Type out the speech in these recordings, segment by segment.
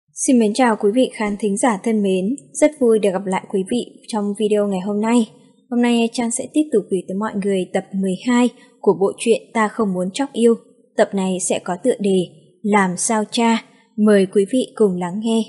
Xin mến chào quý vị khán thính giả thân mến, rất vui được gặp lại quý vị trong video ngày hôm nay. Hôm nay Trang sẽ tiếp tục gửi tới mọi người tập 12 của bộ truyện Ta Không Muốn Chóc Yêu. Tập này sẽ có tựa đề Làm Sao Cha, mời quý vị cùng lắng nghe.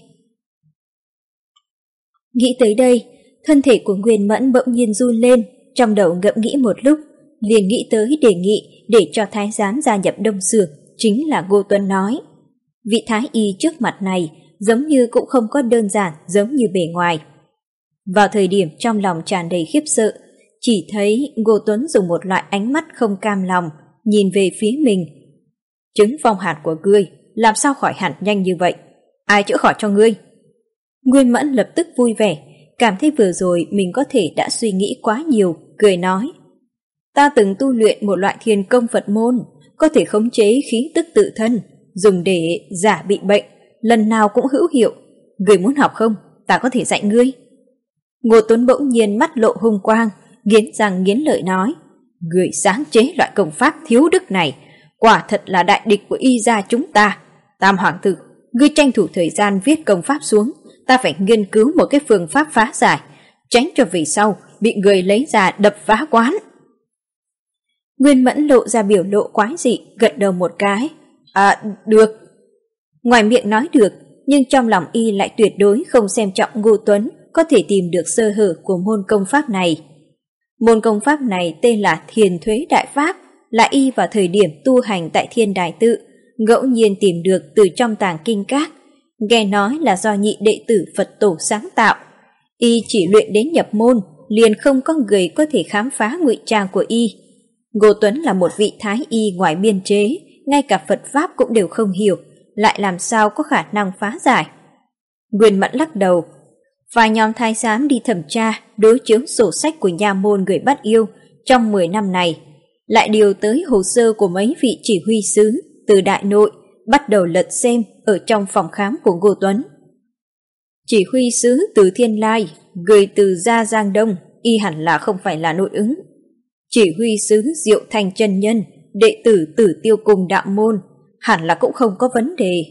Nghĩ tới đây, thân thể của Nguyên Mẫn bỗng nhiên run lên, trong đầu ngẫm nghĩ một lúc, liền nghĩ tới đề nghị để cho Thái Giám gia nhập Đông Xưởng, chính là Ngô Tuấn nói. Vị Thái Y trước mặt này giống như cũng không có đơn giản giống như bề ngoài. Vào thời điểm trong lòng tràn đầy khiếp sợ, chỉ thấy Ngô Tuấn dùng một loại ánh mắt không cam lòng, nhìn về phía mình. Chứng phong hàn của ngươi, làm sao khỏi hẳn nhanh như vậy? Ai chữa khỏi cho ngươi? Nguyên Mẫn lập tức vui vẻ, cảm thấy vừa rồi mình có thể đã suy nghĩ quá nhiều, cười nói. Ta từng tu luyện một loại thiền công Phật môn, có thể khống chế khí tức tự thân, dùng để giả bị bệnh, lần nào cũng hữu hiệu. Ngươi muốn học không? Ta có thể dạy ngươi. Ngô Tuấn bỗng nhiên mắt lộ hung quang, nghiến răng nghiến lợi nói. Ngươi sáng chế loại công pháp thiếu đức này, quả thật là đại địch của Y gia chúng ta. Tam hoàng tử, ngươi tranh thủ thời gian viết công pháp xuống, ta phải nghiên cứu một cái phương pháp phá giải, tránh cho về sau bị người lấy ra đập phá quán. Nguyên Mẫn lộ ra biểu lộ quái dị, gật đầu một cái. Được. Ngoài miệng nói được, nhưng trong lòng y lại tuyệt đối không xem trọng Ngô Tuấn có thể tìm được sơ hở của môn công pháp này. Môn công pháp này tên là Thiền Thuế Đại Pháp, là y vào thời điểm tu hành tại Thiên Đài Tự, ngẫu nhiên tìm được từ trong tàng kinh các. Nghe nói là do nhị đệ tử Phật tổ sáng tạo. Y chỉ luyện đến nhập môn, liền không có người có thể khám phá ngụy trang của y. Ngô Tuấn là một vị thái y ngoài biên chế, ngay cả Phật Pháp cũng đều không hiểu, lại làm sao có khả năng phá giải. Nguyên Mẫn lắc đầu. Vài nhóm thái giám đi thẩm tra, đối chiếu sổ sách của nha môn người bắt yêu trong 10 năm này, lại điều tới hồ sơ của mấy vị chỉ huy sứ từ Đại Nội, bắt đầu lật xem ở trong phòng khám của Ngô Tuấn. Chỉ huy sứ từ Thiên Lai, gửi từ Gia Giang Đông, y hẳn là không phải là nội ứng. Chỉ huy sứ Diệu Thành chân nhân, đệ tử Tử Tiêu Cung đạo môn, hẳn là cũng không có vấn đề.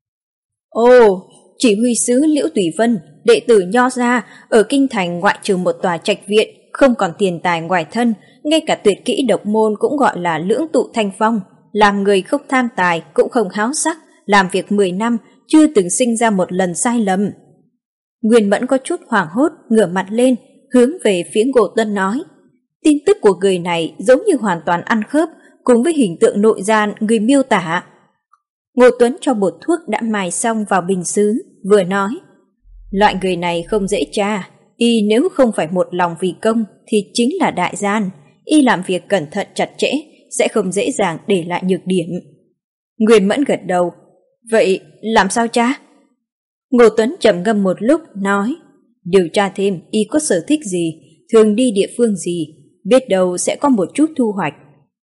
Chỉ huy sứ Liễu Tùy Vân, đệ tử Nho gia, ở kinh thành ngoại trừ một tòa trạch viện, không còn tiền tài ngoài thân, ngay cả tuyệt kỹ độc môn cũng gọi là lưỡng tụ thanh phong, làm người không tham tài cũng không háo sắc, làm việc 10 năm chưa từng sinh ra một lần sai lầm. Nguyên Mẫn có chút hoảng hốt, ngửa mặt lên, hướng về phía Ngô Tuấn nói. Tin tức của người này giống như hoàn toàn ăn khớp cùng với hình tượng nội gian người miêu tả. Ngô Tuấn cho bột thuốc đã mài xong vào bình sứ, vừa nói. Loại người này không dễ tra, y nếu không phải một lòng vì công thì chính là đại gian, y làm việc cẩn thận chặt chẽ, sẽ không dễ dàng để lại nhược điểm. Nguyên Mẫn gật đầu. Vậy làm sao cha? Ngô Tuấn trầm ngâm một lúc, nói. Điều tra thêm y có sở thích gì, thường đi địa phương gì, biết đâu sẽ có một chút thu hoạch.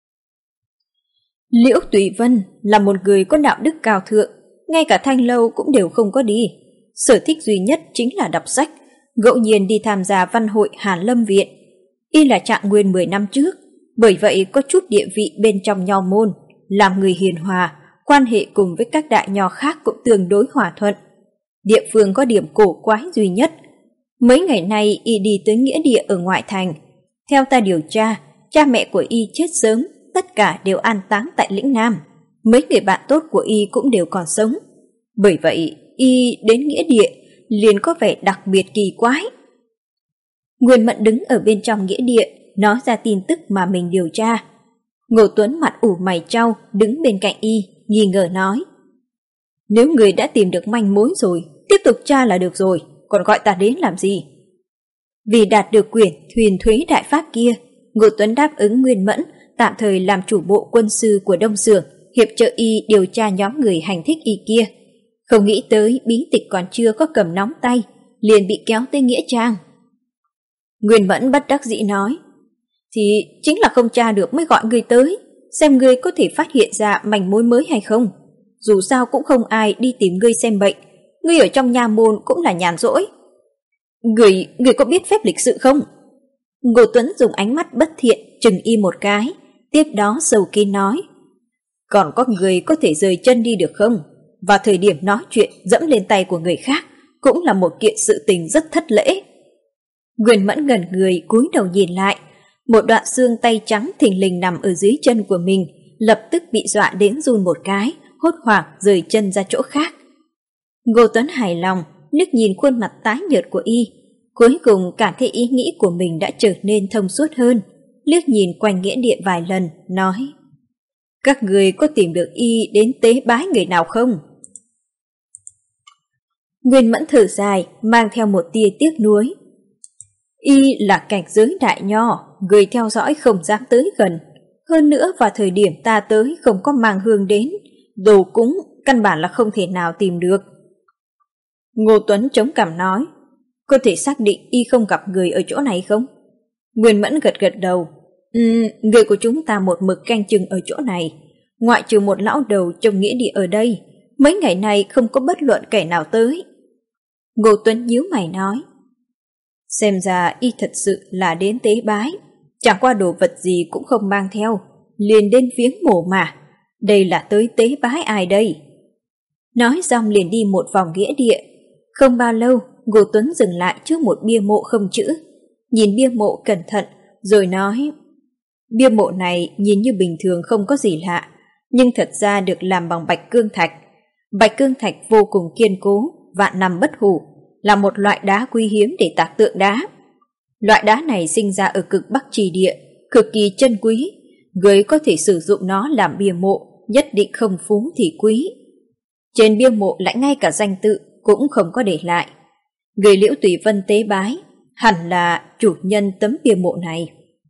Liễu Tùy Vân là một người có đạo đức cao thượng, ngay cả Thanh Lâu cũng đều không có đi. Sở thích duy nhất chính là đọc sách, ngẫu nhiên đi tham gia văn hội Hàn Lâm Viện. Y là trạng nguyên 10 năm trước, bởi vậy có chút địa vị bên trong nho môn, làm người hiền hòa, quan hệ cùng với các đại nho khác cũng tương đối hòa thuận. Địa phương có điểm cổ quái duy nhất. Mấy ngày nay y đi tới nghĩa địa ở ngoại thành. Theo ta điều tra, cha mẹ của y chết sớm, tất cả đều an táng tại lĩnh Nam. Mấy người bạn tốt của y cũng đều còn sống. Bởi vậy, y đến nghĩa địa liền có vẻ đặc biệt kỳ quái. Nguyên Mẫn đứng ở bên trong nghĩa địa, nói ra tin tức mà mình điều tra. Ngô Tuấn mặt ủ mày chau, đứng bên cạnh y, nghi ngờ nói. Nếu người đã tìm được manh mối rồi, tiếp tục tra là được rồi, còn gọi ta đến làm gì? Vì đạt được quyển Thuyền Thuế Đại Pháp kia, Ngô Tuấn đáp ứng Nguyên Mẫn tạm thời làm chủ bộ quân sư của Đông Xưởng, hiệp trợ y điều tra nhóm người hành thích y kia. Không nghĩ tới bí tịch còn chưa có cầm nóng tay, liền bị kéo tới nghĩa trang. Nguyên Mẫn bất đắc dĩ nói. Thì chính là không tra được mới gọi người tới, xem ngươi có thể phát hiện ra manh mối mới hay không. Dù sao cũng không ai đi tìm ngươi xem bệnh, ngươi ở trong nha môn cũng là nhàn rỗi. Người có biết phép lịch sự không? Ngô Tuấn dùng ánh mắt bất thiện chừng y một cái, tiếp đó sầu kín nói. Còn có người có thể rời chân đi được không? vào thời điểm nói chuyện dẫm lên tay của người khác cũng là một kiện sự tình rất thất lễ. Nguyên Mẫn ngẩn người cúi đầu nhìn lại, một đoạn xương tay trắng thình lình nằm ở dưới chân của mình, lập tức bị dọa đến run một cái, hốt hoảng rời chân ra chỗ khác. Ngô Tuấn hài lòng, liếc nhìn khuôn mặt tái nhợt của y, cuối cùng cảm thấy ý nghĩ của mình đã trở nên thông suốt hơn, liếc nhìn quanh nghĩa địa vài lần, nói: các người có tìm được y đến tế bái người nào không? Nguyên Mẫn thở dài, mang theo một tia tiếc nuối. Y là cảnh giới đại nho, người theo dõi không dám tới gần. Hơn nữa vào thời điểm ta tới không có mang hương đến, đồ cúng căn bản là không thể nào tìm được. Ngô Tuấn chống cằm nói: có thể xác định y không gặp người ở chỗ này không? Nguyên Mẫn gật gật đầu. Người của chúng ta một mực canh chừng ở chỗ này, ngoại trừ một lão đầu trong nghĩa địa ở đây, mấy ngày nay không có bất luận kẻ nào tới. Ngô Tuấn nhíu mày nói: xem ra y thật sự là đến tế bái, chẳng qua đồ vật gì cũng không mang theo, liền đến viếng mồ mà. Đây là tới tế bái ai đây? Nói xong liền đi một vòng nghĩa địa. Không bao lâu, Ngô Tuấn dừng lại trước một bia mộ không chữ, nhìn bia mộ cẩn thận, rồi nói: bia mộ này nhìn như bình thường không có gì lạ, nhưng thật ra được làm bằng bạch cương thạch. Bạch cương thạch vô cùng kiên cố, vạn năm bất hủ, là một loại đá quý hiếm để tạc tượng đá. Loại đá này sinh ra ở cực Bắc Trì Địa, cực kỳ chân quý, người có thể sử dụng nó làm bia mộ, nhất định không phú thì quý. Trên bia mộ lại ngay cả danh tự cũng không có để lại. Người Liễu Tùy Vân tế bái hẳn là chủ nhân tấm bia mộ này.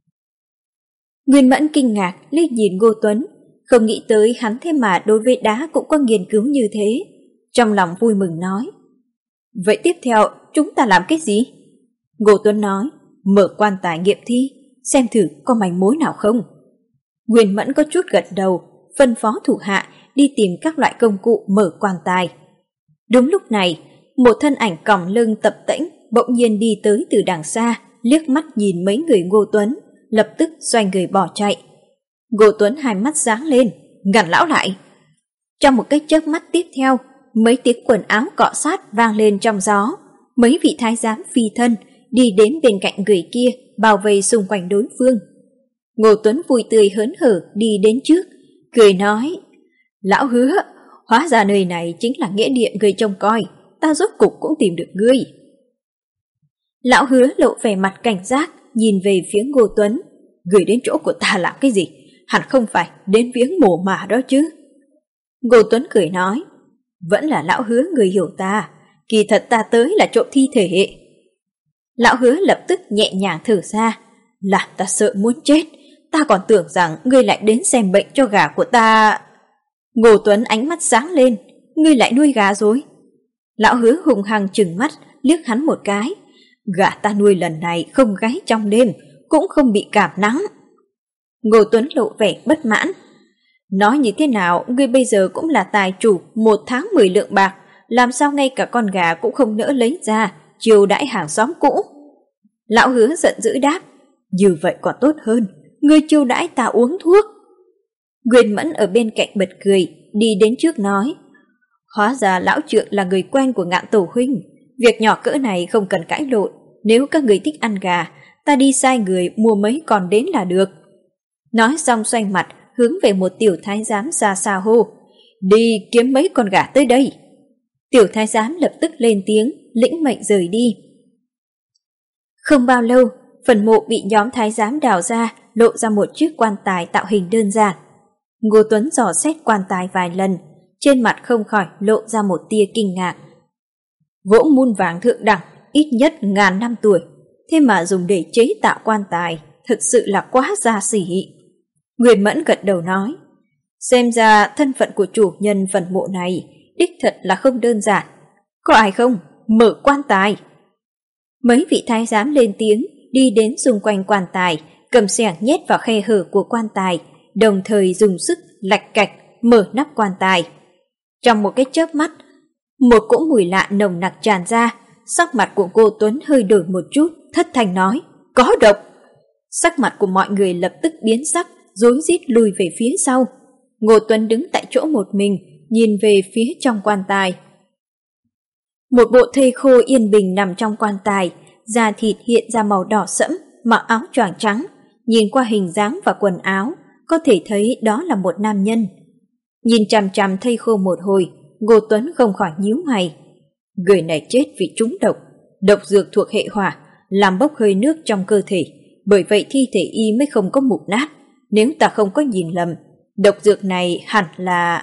Nguyên Mẫn kinh ngạc liếc nhìn Ngô Tuấn, không nghĩ tới hắn thế mà đối với đá cũng có nghiên cứu như thế. Trong lòng vui mừng nói: vậy tiếp theo chúng ta làm cái gì? Ngô Tuấn nói: mở quan tài nghiệm thi, xem thử có manh mối nào không. Nguyên Mẫn có chút gật đầu, phân phó thủ hạ đi tìm các loại công cụ mở quan tài. Đúng lúc này, một thân ảnh còng lưng tập tễnh bỗng nhiên đi tới từ đằng xa, liếc mắt nhìn mấy người Ngô Tuấn, lập tức xoay người bỏ chạy. Ngô Tuấn hai mắt sáng lên, ngăn lão lại. Trong một cái chớp mắt tiếp theo, mấy tiếng quần áo cọ sát vang lên trong gió. Mấy vị thái giám phi thân đi đến bên cạnh người kia, bao vây xung quanh đối phương. Ngô Tuấn vui tươi hớn hở đi đến trước, cười nói: lão Hứa, hóa ra nơi này chính là nghĩa địa người trông coi, ta rốt cục cũng tìm được ngươi. Lão Hứa lộ vẻ mặt cảnh giác, nhìn về phía Ngô Tuấn: người đến chỗ của ta làm cái gì? Hẳn không phải đến viếng mồ mả đó chứ? Ngô Tuấn cười nói: vẫn là lão Hứa người hiểu ta, kỳ thật ta tới là trộm thi thể. Lão Hứa lập tức nhẹ nhàng thở ra: làm ta sợ muốn chết, ta còn tưởng rằng ngươi lại đến xem bệnh cho gà của ta. Ngô Tuấn ánh mắt sáng lên: ngươi lại nuôi gà rồi? Lão Hứa hùng hăng trừng mắt liếc hắn một cái: gà ta nuôi lần này không gáy trong đêm, cũng không bị cảm nắng. Ngô Tuấn lộ vẻ bất mãn: nói như thế nào ngươi bây giờ cũng là tài chủ 1 tháng 10 lượng bạc, làm sao ngay cả con gà cũng không nỡ lấy ra chiêu đãi hàng xóm cũ? Lão Hứa giận dữ đáp: như vậy còn tốt hơn, ngươi chiêu đãi ta uống thuốc. Nguyên Mẫn ở bên cạnh bật cười, đi đến trước nói: hóa ra lão trượng là người quen của Ngạn tổ huynh, việc nhỏ cỡ này không cần cãi lộn, nếu các người thích ăn gà, ta đi sai người mua mấy con đến là được. Nói xong xoay mặt hướng về một tiểu thái giám xa xa hô: đi kiếm mấy con gà tới đây. Tiểu thái giám lập tức lên tiếng, lĩnh mệnh rời đi. Không bao lâu, phần mộ bị nhóm thái giám đào ra, lộ ra một chiếc quan tài tạo hình đơn giản. Ngô Tuấn dò xét quan tài vài lần, trên mặt không khỏi lộ ra một tia kinh ngạc. Gỗ mun vàng thượng đẳng, ít nhất 1000 năm tuổi, thế mà dùng để chế tạo quan tài, thực sự là quá xa xỉ. Nguyên Mẫn gật đầu nói: xem ra thân phận của chủ nhân phần mộ này đích thật là không đơn giản. Có ai không? Mở quan tài. Mấy vị thái giám lên tiếng, đi đến xung quanh quan tài, cầm xẻng nhét vào khe hở của quan tài, đồng thời dùng sức lạch cạch mở nắp quan tài. Trong một cái chớp mắt, một cỗ mùi lạ nồng nặc tràn ra. Sắc mặt của Ngô Tuấn hơi đổi một chút, thất thanh nói: có độc. Sắc mặt của mọi người lập tức biến sắc, rối rít lùi về phía sau. Ngô Tuấn đứng tại chỗ một mình, nhìn về phía trong quan tài. Một bộ thây khô yên bình nằm trong quan tài, da thịt hiện ra màu đỏ sẫm, mặc áo choàng trắng, nhìn qua hình dáng và quần áo, có thể thấy đó là một nam nhân. Nhìn chằm chằm thây khô một hồi, Ngô Tuấn không khỏi nhíu mày. Người này chết vì trúng độc, độc dược thuộc hệ hỏa, làm bốc hơi nước trong cơ thể, bởi vậy thi thể y mới không có mục nát. Nếu ta không có nhìn lầm, độc dược này hẳn là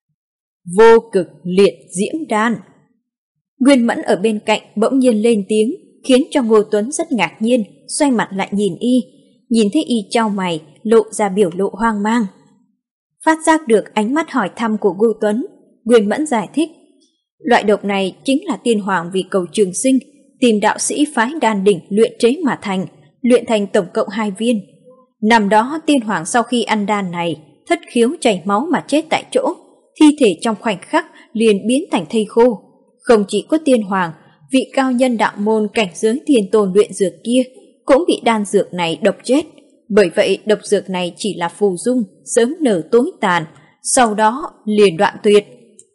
vô cực liệt diễm đan. Nguyên Mẫn ở bên cạnh bỗng nhiên lên tiếng, khiến cho Ngô Tuấn rất ngạc nhiên, xoay mặt lại nhìn y. Nhìn thấy y chau mày, lộ ra biểu lộ hoang mang. Phát giác được ánh mắt hỏi thăm của Ngô Tuấn, Nguyên Mẫn giải thích. Loại độc này chính là tiên hoàng vì cầu trường sinh, tìm đạo sĩ phái đan đỉnh luyện chế mà thành, luyện thành tổng cộng 2 viên. Năm đó tiên hoàng sau khi ăn đan này, thất khiếu chảy máu mà chết tại chỗ, thi thể trong khoảnh khắc liền biến thành thây khô. Không chỉ có tiên hoàng, vị cao nhân đạo môn cảnh giới thiên tôn luyện dược kia cũng bị đan dược này độc chết. Bởi vậy độc dược này chỉ là phù dung, sớm nở tối tàn, sau đó liền đoạn tuyệt.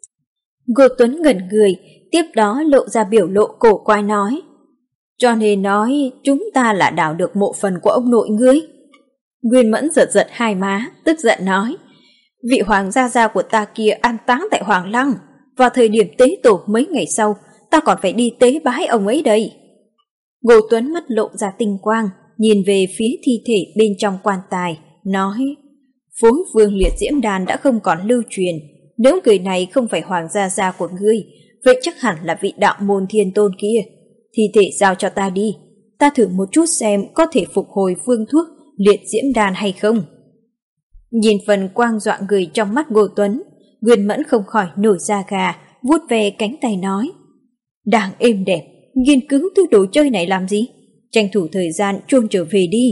Ngô Tuấn ngẩn người, tiếp đó lộ ra biểu lộ cổ quái nói. Cho nên nói chúng ta là đào được mộ phần của ông nội ngươi. Nguyên Mẫn giật giật hai má, tức giận nói. Vị hoàng gia của ta kia an táng tại Hoàng Lăng. Vào thời điểm tế tổ mấy ngày sau, ta còn phải đi tế bái ông ấy đây. Ngô Tuấn mắt lộ ra tinh quang, nhìn về phía thi thể bên trong quan tài, nói. Phối vương liệt diễm đàn đã không còn lưu truyền. Nếu người này không phải hoàng gia của ngươi, vậy chắc hẳn là vị đạo môn thiên tôn kia. Thi thể giao cho ta đi, ta thử một chút xem có thể phục hồi phương thuốc liệt diễm đan hay không. Nhìn phần quang dọa người trong mắt Ngô Tuấn, Nguyên Mẫn không khỏi nổi da gà, vuốt về cánh tay nói. Đang êm đẹp, nghiên cứu thứ đồ chơi này làm gì? Tranh thủ thời gian chuông trở về đi.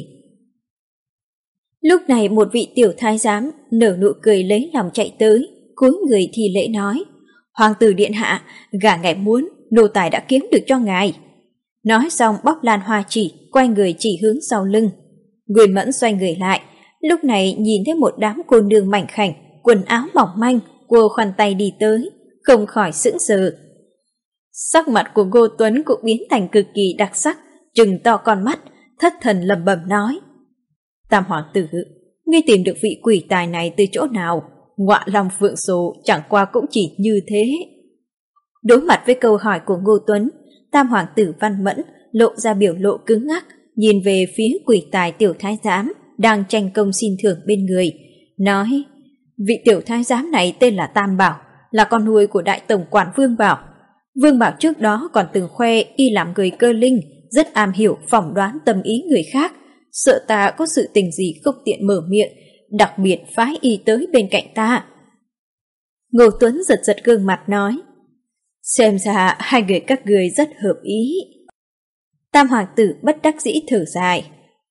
Lúc này một vị tiểu thái giám nở nụ cười lấy lòng chạy tới, cúi người thi lễ nói. Hoàng tử điện hạ, gả ngài muốn, nô tài đã kiếm được cho ngài. Nói xong bóc lan hoa chỉ, quay người chỉ hướng sau lưng. Nguyên Mẫn xoay người lại, lúc này nhìn thấy một đám cô nương mảnh khảnh, quần áo mỏng manh, cô khoăn tay đi tới, không khỏi sững sờ. Sắc mặt của Ngô Tuấn cũng biến thành cực kỳ đặc sắc, trừng to con mắt, thất thần lẩm bẩm nói. Tam hoàng tử, ngươi tìm được vị quỷ tài này từ chỗ nào? Ngọa long phượng số chẳng qua cũng chỉ như thế. Đối mặt với câu hỏi của Ngô Tuấn, Tam hoàng tử Văn Mẫn lộ ra biểu lộ cứng ngắc, nhìn về phía quỷ tài tiểu thái giám đang tranh công xin thưởng bên người, nói. Vị tiểu thái giám này tên là Tam Bảo, là con nuôi của đại tổng quản Vương Bảo. Vương Bảo trước đó còn từng khoe y làm người cơ linh, rất am hiểu phỏng đoán tâm ý người khác, sợ ta có sự tình gì không tiện mở miệng, đặc biệt phái y tới bên cạnh ta. Ngô Tuấn giật giật gương mặt nói. Xem ra hai người các người rất hợp ý. Tam hoàng tử bất đắc dĩ thở dài.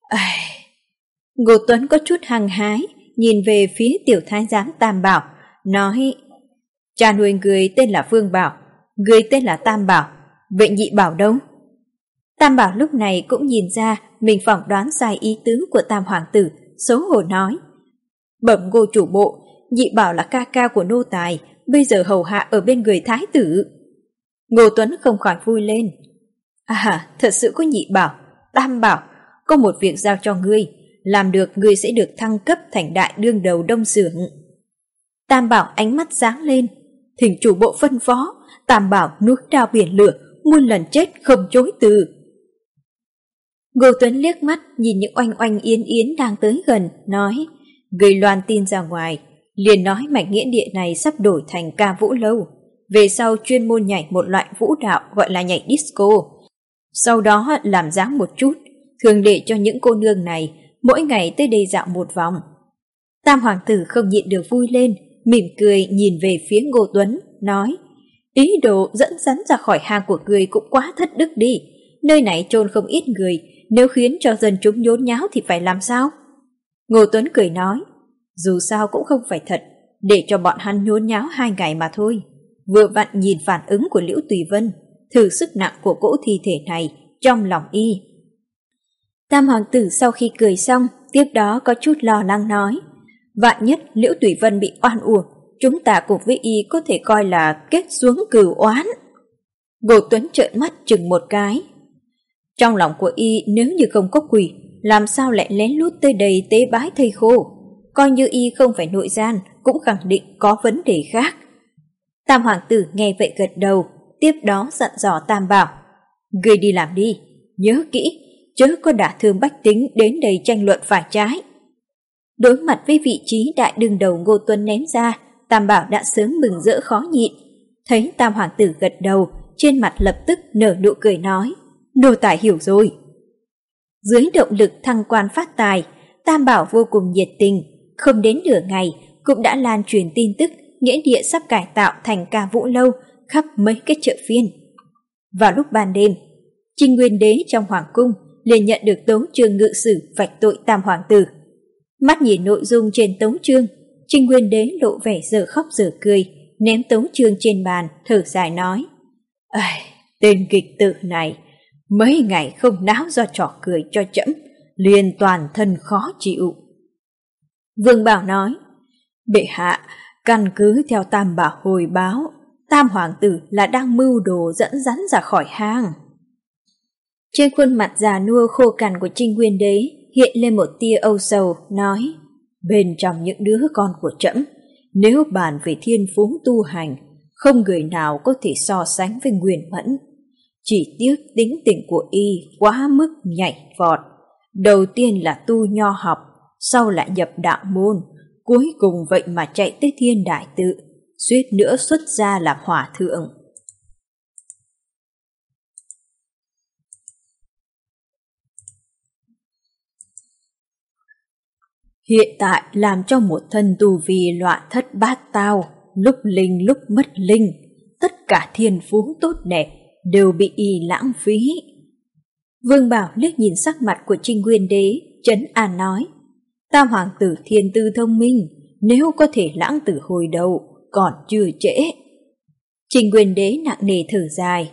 Ngô Tuấn có chút hăng hái, nhìn về phía tiểu thái giám Tam Bảo, nói. Cha nuôi người tên là Vương Bảo, người tên là Tam Bảo, vậy nhị bảo đâu? Tam Bảo lúc này cũng nhìn ra mình phỏng đoán sai ý tứ của Tam hoàng tử, xấu hổ nói. Bẩm Ngô chủ bộ, nhị bảo là ca ca của nô tài, bây giờ hầu hạ ở bên người thái tử. Ngô Tuấn không khỏi vui lên. Thật sự có nhị bảo, Tam Bảo, có một việc giao cho ngươi, làm được ngươi sẽ được thăng cấp thành đại đương đầu Đông Xưởng. Tam Bảo ánh mắt sáng lên. Thỉnh chủ bộ phân phó, Tam Bảo núi đao biển lửa, muôn lần chết không chối từ. Ngô Tuấn liếc mắt nhìn những oanh oanh yến yến đang tới gần, nói. Gây loan tin ra ngoài, liền nói mảnh nghĩa địa này sắp đổi thành ca vũ lâu, về sau chuyên môn nhảy một loại vũ đạo gọi là nhảy disco. Sau đó làm dáng một chút, thường để cho những cô nương này mỗi ngày tới đây dạo một vòng. Tam hoàng tử không nhịn được vui lên, mỉm cười nhìn về phía Ngô Tuấn, nói. Ý đồ dẫn dắt ra khỏi hang của người cũng quá thất đức đi, nơi này chôn không ít người, nếu khiến cho dân chúng nhốn nháo thì phải làm sao? Ngô Tuấn cười nói. Dù sao cũng không phải thật, để cho bọn hắn nhốn nháo 2 ngày mà thôi. Vừa vặn nhìn phản ứng của Liễu Tùy Vân, thử sức nặng của cỗ thi thể này trong lòng y. Tam hoàng tử sau khi cười xong, tiếp đó có chút lo lắng nói. Vạn nhất Liễu Tùy Vân bị oan uổng, chúng ta cùng với y có thể coi là kết xuống cừu oán. Ngô Tuấn trợn mắt chừng một cái. Trong lòng của y nếu như không có quỷ, làm sao lại lén lút tới đây tế bái thầy khô? Coi như y không phải nội gian, cũng khẳng định có vấn đề khác. Tam hoàng tử nghe vậy gật đầu, tiếp đó dặn dò Tam Bảo. Ngươi đi làm đi, nhớ kỹ, chớ có đả thương bách tính đến đây tranh luận phải trái. Đối mặt với vị trí đại đương đầu Ngô Tuấn ném ra, Tam Bảo đã sớm mừng rỡ khó nhịn. Thấy Tam hoàng tử gật đầu, trên mặt lập tức nở nụ cười nói, nô tài hiểu rồi. Dưới động lực thăng quan phát tài, Tam Bảo vô cùng nhiệt tình, không đến nửa ngày cũng đã lan truyền tin tức nghĩa địa sắp cải tạo thành Ca Vũ Lâu khắp mấy cái chợ phiên. Vào lúc ban đêm, Trinh Nguyên Đế trong hoàng cung liền nhận được tấu chương ngự sử vạch tội Tam hoàng tử. Mắt nhìn nội dung trên tấu chương, Trinh Nguyên Đế lộ vẻ dở khóc dở cười, ném tấu chương trên bàn, thở dài nói: tên kịch tử này, mấy ngày không náo do trò cười cho trẫm, liền toàn thân khó chịu. Vương Bảo nói: bệ hạ, căn cứ theo Tam Bảo hồi báo, Tam hoàng tử là đang mưu đồ dẫn rắn ra khỏi hang. Trên khuôn mặt già nua khô cằn của Trinh Nguyên Đế hiện lên một tia âu sầu, nói: bên trong những đứa con của trẫm, nếu bàn về thiên phú tu hành, không người nào có thể so sánh với Nguyên Mẫn. Chỉ tiếc tính tình của y quá mức nhảy vọt. Đầu tiên là tu nho học, sau lại nhập đạo môn, cuối cùng vậy mà chạy tới Thiên Đại Tự, suýt nữa xuất gia làm hòa thượng. Hiện tại làm cho một thân tu vi loạn thất bát tao, lúc linh lúc mất linh, tất cả thiên phú tốt đẹp đều bị y lãng phí. Vương Bảo liếc nhìn sắc mặt của Trinh Nguyên Đế, trấn an nói: Tam hoàng tử thiên tư thông minh, nếu có thể lãng tử hồi đầu, còn chưa trễ. Trinh Nguyên Đế nặng nề thở dài: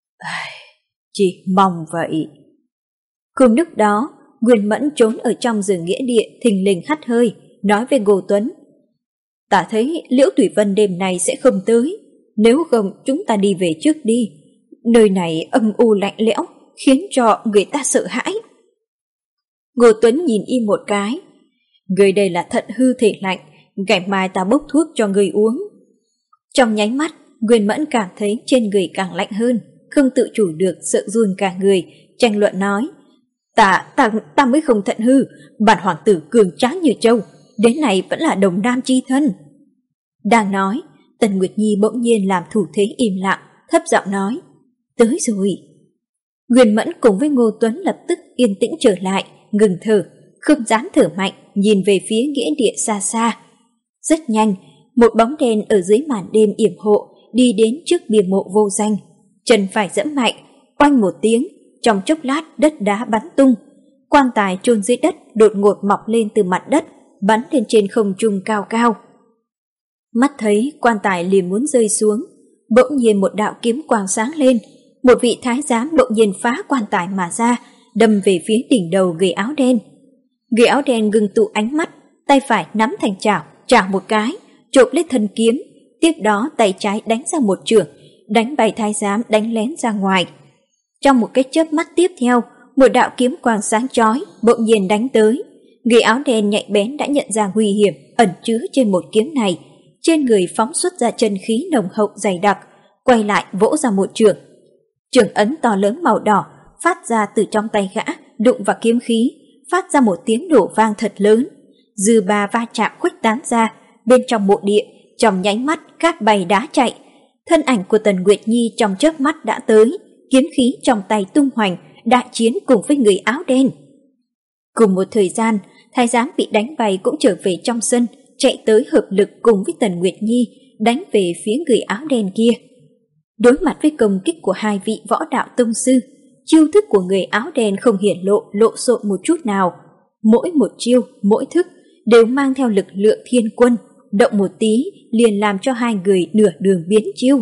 chỉ mong vậy. Cùng lúc đó, Nguyên Mẫn trốn ở trong rừng nghĩa địa thình lình hắt hơi, nói với Ngô Tuấn: ta thấy Liễu Thủy Vân đêm nay sẽ không tới, nếu không chúng ta đi về trước đi. Nơi này âm u lạnh lẽo, khiến cho người ta sợ hãi. Ngô Tuấn nhìn y một cái: người đây là thận hư thể lạnh, ngày mai ta bốc thuốc cho người uống. Trong nháy mắt, Nguyên Mẫn cảm thấy trên người càng lạnh hơn, không tự chủ được sợ run cả người, tranh luận nói: Ta mới không thận hư, bản hoàng tử cường tráng như trâu, đến nay vẫn là đồng nam chi thân. Đang nói, Tần Nguyệt Nhi bỗng nhiên làm thủ thế im lặng, thấp giọng nói: tới rồi. Nguyên Mẫn cùng với Ngô Tuấn lập tức yên tĩnh trở lại, ngừng thở, không dám thở mạnh, nhìn về phía nghĩa địa xa xa. Rất nhanh, một bóng đen ở dưới màn đêm yểm hộ đi đến trước bia mộ vô danh, chân phải giẫm mạnh, oanh một tiếng, trong chốc lát đất đá bắn tung, quan tài chôn dưới đất đột ngột mọc lên từ mặt đất, bắn lên trên không trung cao cao. Mắt thấy quan tài liền muốn rơi xuống, bỗng nhiên một đạo kiếm quang sáng lên, một vị thái giám đột nhiên phá quan tài mà ra, đâm về phía đỉnh đầu người áo đen. Người áo đen ngưng tụ ánh mắt, tay phải nắm thành chảo, chảo một cái, chộp lấy thân kiếm, tiếp đó tay trái đánh ra một chưởng, đánh bay thái giám đánh lén ra ngoài. Trong một cái chớp mắt tiếp theo, một đạo kiếm quang sáng chói bỗng nhiên đánh tới. Người áo đen nhạy bén đã nhận ra nguy hiểm ẩn chứa trên một kiếm này, trên người phóng xuất ra chân khí nồng hậu dày đặc, quay lại vỗ ra một chưởng. Chưởng ấn to lớn màu đỏ phát ra từ trong tay gã, đụng vào kiếm khí, phát ra một tiếng nổ vang thật lớn. Dư ba va chạm khuếch tán ra, bên trong mộ địa, trong nháy mắt cát bay đá chạy. Thân ảnh của Tần Nguyệt Nhi trong chớp mắt đã tới, kiếm khí trong tay tung hoành, đại chiến cùng với người áo đen. Cùng một thời gian, thái giám bị đánh bay cũng trở về trong sân, chạy tới hợp lực cùng với Tần Nguyệt Nhi, đánh về phía người áo đen kia. Đối mặt với công kích của hai vị võ đạo tông sư, chiêu thức của người áo đen không hiển lộ xộn một chút nào. Mỗi một chiêu, mỗi thức đều mang theo lực lượng thiên quân, động một tí liền làm cho hai người nửa đường biến chiêu.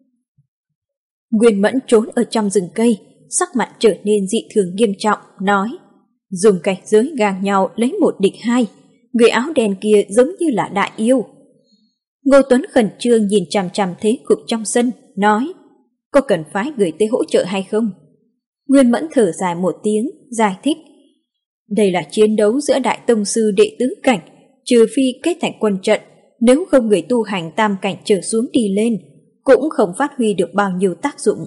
Nguyên Mẫn trốn ở trong rừng cây, sắc mặt trở nên dị thường nghiêm trọng, nói: dùng cảnh giới ngang nhau lấy một địch hai, người áo đen kia giống như là đại yêu. Ngô Tuấn khẩn trương nhìn chằm chằm thế cục trong sân, nói: có cần phái người tới hỗ trợ hay không? Nguyên Mẫn thở dài một tiếng, giải thích: đây là chiến đấu giữa đại tông sư đệ tứ cảnh, trừ phi kết thành quân trận, nếu không người tu hành tam cảnh trở xuống đi lên, cũng không phát huy được bao nhiêu tác dụng.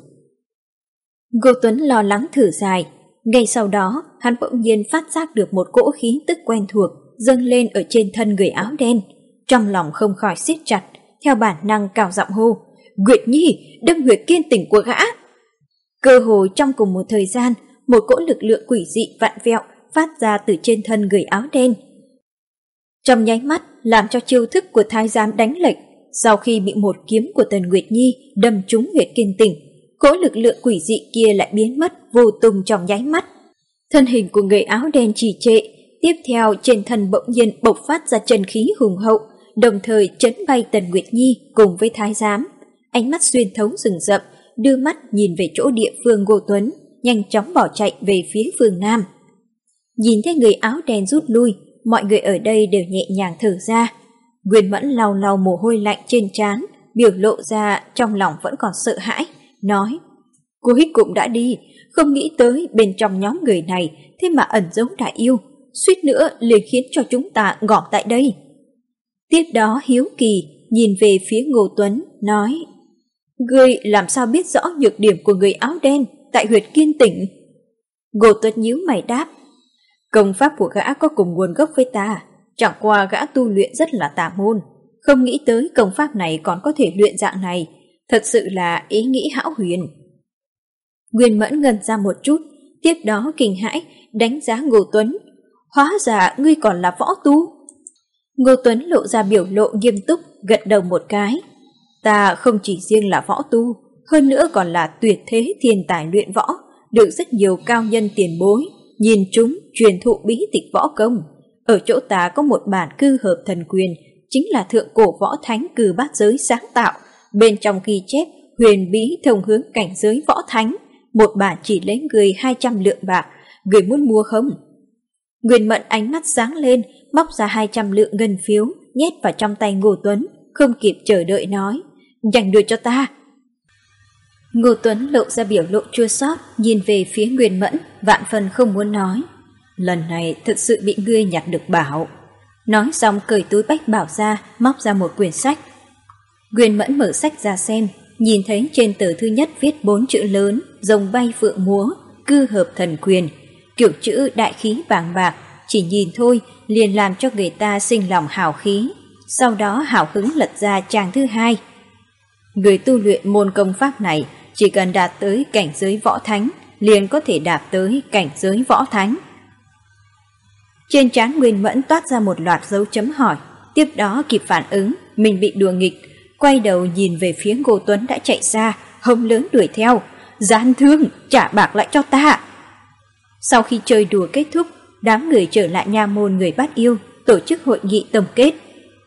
Ngô Tuấn lo lắng thở dài, ngay sau đó hắn bỗng nhiên phát giác được một cỗ khí tức quen thuộc dâng lên ở trên thân người áo đen, trong lòng không khỏi siết chặt, theo bản năng cao giọng hô: Nguyệt Nhi, đâm huyệt kiên tỉnh của gã! Cơ hồ trong cùng một thời gian, một cỗ lực lượng quỷ dị vặn vẹo phát ra từ trên thân người áo đen. Trong nháy mắt làm cho chiêu thức của thái giám đánh lệch, sau khi bị một kiếm của Tần Nguyệt Nhi đâm trúng huyệt kiên tỉnh, cỗ lực lượng quỷ dị kia lại biến mất vô tung trong nháy mắt. Thân hình của người áo đen trì trệ, tiếp theo trên thân bỗng nhiên bộc phát ra chân khí hùng hậu, đồng thời chấn bay Tần Nguyệt Nhi cùng với thái giám. Ánh mắt xuyên thấu rừng rậm, đưa mắt nhìn về chỗ địa phương Ngô Tuấn, nhanh chóng bỏ chạy về phía phương Nam. Nhìn thấy người áo đen rút lui, mọi người ở đây đều nhẹ nhàng thở ra. Nguyên Mẫn lau lau mồ hôi lạnh trên trán, biểu lộ ra trong lòng vẫn còn sợ hãi, nói: cuối cùng đã đi, không nghĩ tới bên trong nhóm người này thế mà ẩn giấu đại yêu, suýt nữa liền khiến cho chúng ta ngỏ tại đây. Tiếp đó hiếu kỳ nhìn về phía Ngô Tuấn, nói: ngươi làm sao biết rõ nhược điểm của người áo đen tại huyệt kiên tỉnh? Ngô Tuấn nhíu mày đáp: công pháp của gã có cùng nguồn gốc với ta, chẳng qua gã tu luyện rất là tà môn, không nghĩ tới công pháp này còn có thể luyện dạng này, thật sự là ý nghĩ hão huyền. Nguyên Mẫn ngần ra một chút, tiếp đó kinh hãi đánh giá Ngô Tuấn: hóa ra ngươi còn là võ tu. Ngô Tuấn lộ ra biểu lộ nghiêm túc, gật đầu một cái: ta không chỉ riêng là võ tu, hơn nữa còn là tuyệt thế thiên tài luyện võ, được rất nhiều cao nhân tiền bối nhìn chúng truyền thụ bí tịch võ công. Ở chỗ ta có một bản cư hợp thần quyền, chính là thượng cổ võ thánh cư bát giới sáng tạo, bên trong ghi chép huyền bí thông hướng cảnh giới võ thánh, một bản chỉ lấy người 200 lượng bạc, người muốn mua không? Nguyên Mẫn ánh mắt sáng lên, móc ra 200 lượng ngân phiếu nhét vào trong tay Ngô Tuấn, không kịp chờ đợi nói: nhanh đưa cho ta. Ngô Tuấn lộ ra biểu lộ chua xót, nhìn về phía Nguyên Mẫn, vạn phần không muốn nói: lần này thật sự bị ngươi nhặt được bảo. Nói xong cởi túi bách bảo ra, móc ra một quyển sách. Nguyên Mẫn mở sách ra xem, nhìn thấy trên tờ thứ nhất viết 4 chữ lớn, rồng bay phượng múa, cư hợp thần quyền, kiểu chữ đại khí vàng bạc, chỉ nhìn thôi liền làm cho người ta sinh lòng hào khí. Sau đó hào hứng lật ra trang thứ hai. Người tu luyện môn công pháp này chỉ cần đạt tới cảnh giới võ thánh, liền có thể đạt tới cảnh giới võ thánh. Trên trán Nguyên Mẫn toát ra một loạt dấu chấm hỏi, tiếp đó kịp phản ứng mình bị đùa nghịch, quay đầu nhìn về phía Ngô Tuấn đã chạy xa, hông lớn đuổi theo: gian thương, trả bạc lại cho ta. Sau khi chơi đùa kết thúc, đám người trở lại nha môn người Bát Yêu, tổ chức hội nghị tổng kết.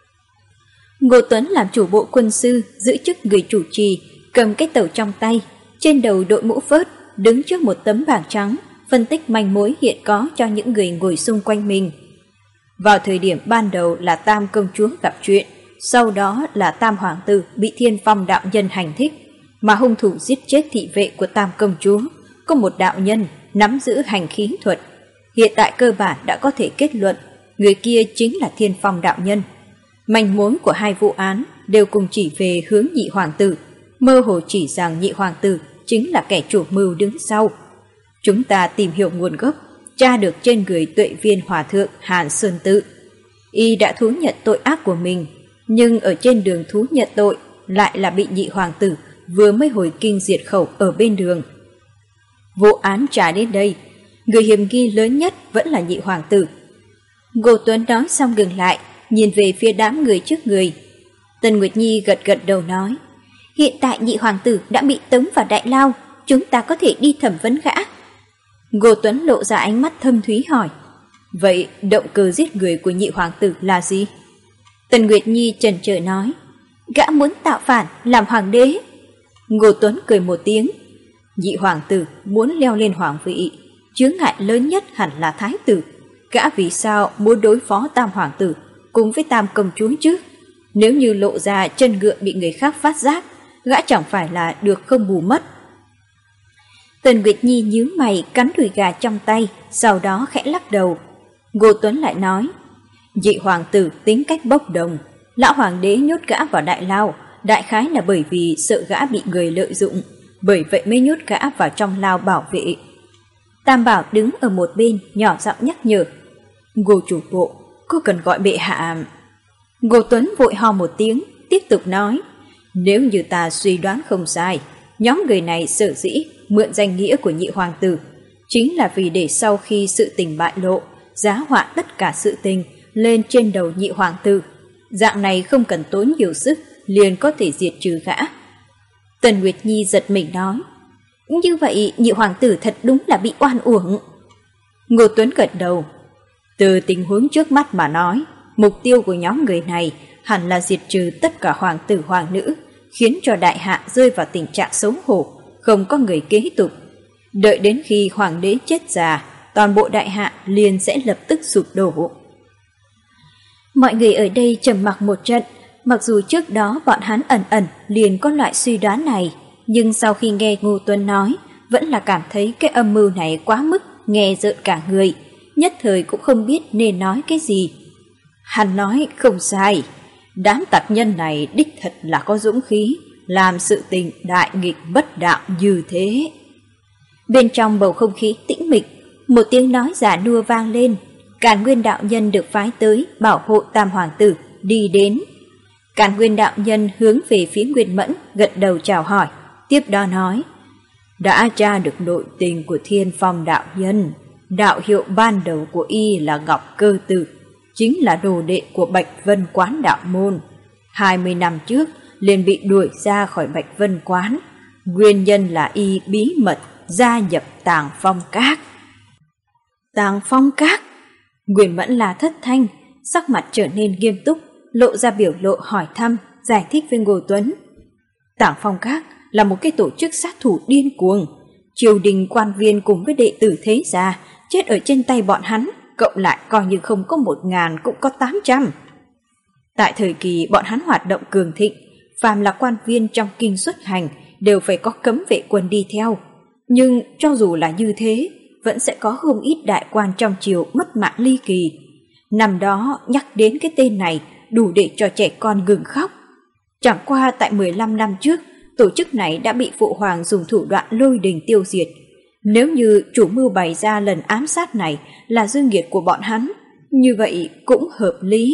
Ngô Tuấn làm chủ bộ quân sư, giữ chức người chủ trì, cầm cái tàu trong tay, trên đầu đội mũ phớt, đứng trước một tấm bảng trắng, phân tích manh mối hiện có cho những người ngồi xung quanh mình. Vào thời điểm ban đầu là Tam công chúa gặp chuyện, sau đó là Tam hoàng tử bị Thiên Phong đạo nhân hành thích, mà hung thủ giết chết thị vệ của Tam công chúa có một đạo nhân nắm giữ hành khí thuật. Hiện tại cơ bản đã có thể kết luận người kia chính là Thiên Phong đạo nhân. Manh mối của hai vụ án đều cùng chỉ về hướng nhị hoàng tử, mơ hồ chỉ rằng nhị hoàng tử chính là kẻ chủ mưu đứng sau. Chúng ta tìm hiểu nguồn gốc, tra được trên người Tuệ Viên hòa thượng Hàn Sơn Tự. Y đã thú nhận tội ác của mình, nhưng ở trên đường thú nhận tội lại là bị nhị hoàng tử vừa mới hồi kinh diệt khẩu ở bên đường. Vụ án trả đến đây, người hiểm nghi lớn nhất vẫn là nhị hoàng tử. Ngô Tuấn nói xong ngừng lại, nhìn về phía đám người trước người. Tần Nguyệt Nhi gật gật đầu nói: hiện tại nhị hoàng tử đã bị tống vào đại lao, chúng ta có thể đi thẩm vấn gã. Ngô Tuấn lộ ra ánh mắt thâm thúy hỏi: vậy động cơ giết người của nhị hoàng tử là gì? Tần Nguyệt Nhi chần chờ nói: gã muốn tạo phản làm hoàng đế. Ngô Tuấn cười một tiếng: nhị hoàng tử muốn leo lên hoàng vị, chướng ngại lớn nhất hẳn là thái tử. Gã vì sao muốn đối phó Tam hoàng tử cùng với Tam công chúa chứ? Nếu như lộ ra chân ngựa bị người khác phát giác, gã chẳng phải là được không bù mất. Tần Nguyệt Nhi nhíu mày cắn đùi gà trong tay, sau đó khẽ lắc đầu. Ngô Tuấn lại nói, vị hoàng tử tính cách bốc đồng, lão hoàng đế nhốt gã vào đại lao, đại khái là bởi vì sợ gã bị người lợi dụng, bởi vậy mới nhốt gã vào trong lao bảo vệ. Tam Bảo đứng ở một bên nhỏ giọng nhắc nhở, Ngô chủ bộ, có cần gọi bệ hạ? Ngô Tuấn vội ho một tiếng, tiếp tục nói, nếu như ta suy đoán không sai, nhóm người này sở dĩ mượn danh nghĩa của nhị hoàng tử chính là vì để sau khi sự tình bại lộ, giá họa tất cả sự tình lên trên đầu nhị hoàng tử. Dạng này không cần tốn nhiều sức, liền có thể diệt trừ gã. Tần Nguyệt Nhi giật mình nói, như vậy nhị hoàng tử thật đúng là bị oan uổng. Ngô Tuấn gật đầu, từ tình huống trước mắt mà nói, mục tiêu của nhóm người này hẳn là diệt trừ tất cả hoàng tử hoàng nữ, khiến cho đại hạ rơi vào tình trạng xấu hổ, không có người kế tục. Đợi đến khi hoàng đế chết già, toàn bộ đại hạ liền sẽ lập tức sụp đổ. Mọi người ở đây trầm mặc một trận, mặc dù trước đó bọn hắn ẩn ẩn liền có loại suy đoán này, nhưng sau khi nghe Ngô Tuấn nói, vẫn là cảm thấy cái âm mưu này quá mức, nghe rợn cả người, nhất thời cũng không biết nên nói cái gì. Hắn nói không sai, đám tặc nhân này đích thật là có dũng khí, làm sự tình đại nghịch bất đạo như thế. Bên trong bầu không khí tĩnh mịch, một tiếng nói giả nua vang lên. Càn Nguyên đạo nhân được phái tới bảo hộ Tam hoàng tử đi đến. Càn Nguyên đạo nhân hướng về phía Nguyên Mẫn gật đầu chào hỏi, tiếp đó nói, đã tra được nội tình của Thiên Phong đạo nhân, đạo hiệu ban đầu của y là Ngọc Cơ Tử, chính là đồ đệ của Bạch Vân Quán đạo môn. 20 năm trước liền bị đuổi ra khỏi Bạch Vân Quán, nguyên nhân là y bí mật gia nhập Tàng Phong Các. Tàng Phong Các? Nguyên Mẫn là thất thanh, sắc mặt trở nên nghiêm túc, lộ ra biểu lộ hỏi thăm, giải thích với Ngô Tuấn. Tàng Phong Các là một cái tổ chức sát thủ điên cuồng, triều đình quan viên cùng với đệ tử thế gia chết ở trên tay bọn hắn, cộng lại coi như không có 1.000 cũng có 800. Tại thời kỳ bọn hắn hoạt động cường thịnh, phàm là quan viên trong kinh xuất hành đều phải có cấm vệ quân đi theo. Nhưng cho dù là như thế, vẫn sẽ có không ít đại quan trong triều mất mạng ly kỳ. Năm đó nhắc đến cái tên này đủ để cho trẻ con ngừng khóc. Chẳng qua tại 15 năm trước, tổ chức này đã bị phụ hoàng dùng thủ đoạn lôi đình tiêu diệt. Nếu như chủ mưu bày ra lần ám sát này là dư nghiệt của bọn hắn, như vậy cũng hợp lý.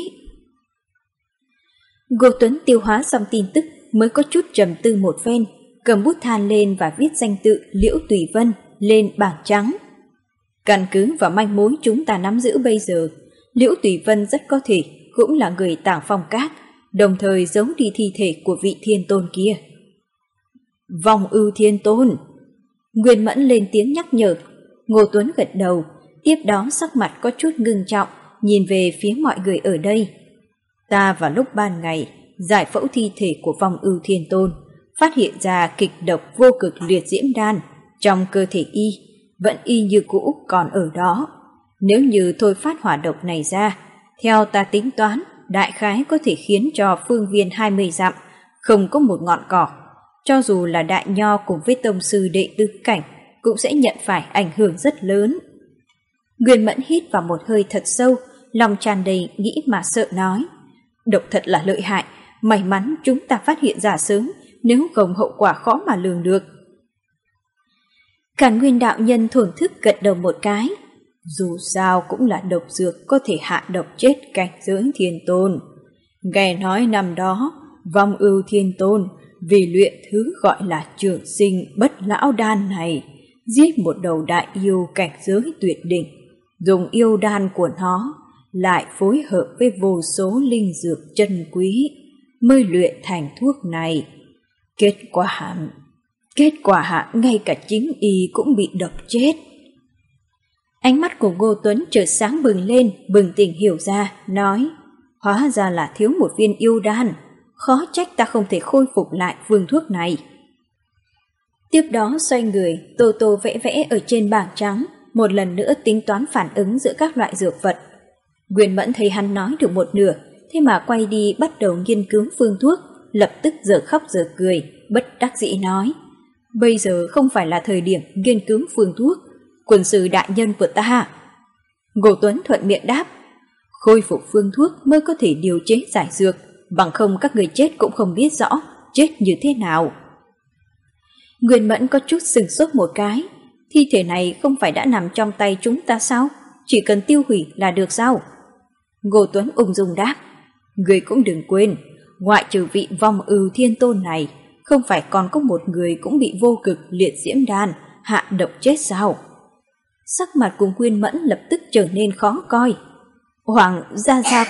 Ngô Tuấn tiêu hóa xong tin tức mới có chút trầm tư một phen, cầm bút than lên và viết danh tự Liễu Tùy Vân lên bảng trắng. Căn cứ vào manh mối chúng ta nắm giữ bây giờ, Liễu Tùy Vân rất có thể cũng là người Tàng Phong Các, đồng thời giấu đi thi thể của vị thiên tôn kia. Vong ưu thiên tôn! Nguyên Mẫn lên tiếng nhắc nhở. Ngô Tuấn gật đầu, tiếp đó sắc mặt có chút ngưng trọng, nhìn về phía mọi người ở đây. Ta vào lúc ban ngày giải phẫu thi thể của Vong ưu thiên tôn, phát hiện ra kịch độc vô cực liệt diễm đan trong cơ thể y, vẫn y như cũ còn ở đó. Nếu như thôi phát hỏa độc này ra, theo ta tính toán, đại khái có thể khiến cho phương viên 20 dặm không có một ngọn cỏ. Cho dù là đại nho cùng với tông sư đệ tứ cảnh cũng sẽ nhận phải ảnh hưởng rất lớn. Nguyên Mẫn hít vào một hơi thật sâu, lòng tràn đầy nghĩ mà sợ nói. Độc thật là lợi hại, may mắn chúng ta phát hiện ra sớm, nếu không hậu quả khó mà lường được. Càn Nguyên đạo nhân thổn thức gật đầu một cái. Dù sao cũng là độc dược có thể hạ độc chết cảnh giới thiên tôn. Nghe nói năm đó, Vong ưu thiên tôn vì luyện thứ gọi là trường sinh bất lão đan này, giết một đầu đại yêu cảnh giới tuyệt đỉnh, dùng yêu đan của nó lại phối hợp với vô số linh dược chân quý mới luyện thành thuốc này. Kết quả ngay cả chính y cũng bị độc chết. Ánh mắt của Ngô Tuấn chợt sáng bừng lên, bừng tỉnh hiểu ra, nói, hóa ra là thiếu một viên yêu đan, khó trách ta không thể khôi phục lại phương thuốc này. Tiếp đó xoay người, tô tô vẽ vẽ ở trên bảng trắng, một lần nữa tính toán phản ứng giữa các loại dược vật. Nguyên Mẫn thấy hắn nói được một nửa, thế mà quay đi bắt đầu nghiên cứu phương thuốc, lập tức giờ khóc giờ cười, bất đắc dĩ nói: bây giờ không phải là thời điểm nghiên cứu phương thuốc, quân sư đại nhân của ta. Ngô Tuấn thuận miệng đáp: khôi phục phương thuốc mới có thể điều chế giải dược, bằng không các người chết cũng không biết rõ chết như thế nào. Nguyên Mẫn có chút sửng sốt một cái, thi thể này không phải đã nằm trong tay chúng ta sao? Chỉ cần tiêu hủy là được sao? Ngô Tuấn ung dung đáp: người cũng đừng quên, ngoại trừ vị vong ưu thiên tôn này, không phải còn có một người cũng bị vô cực liệt diễm đan hạ độc chết sao? Sắc mặt của Nguyên Mẫn lập tức trở nên khó coi. Hoàng gia gia.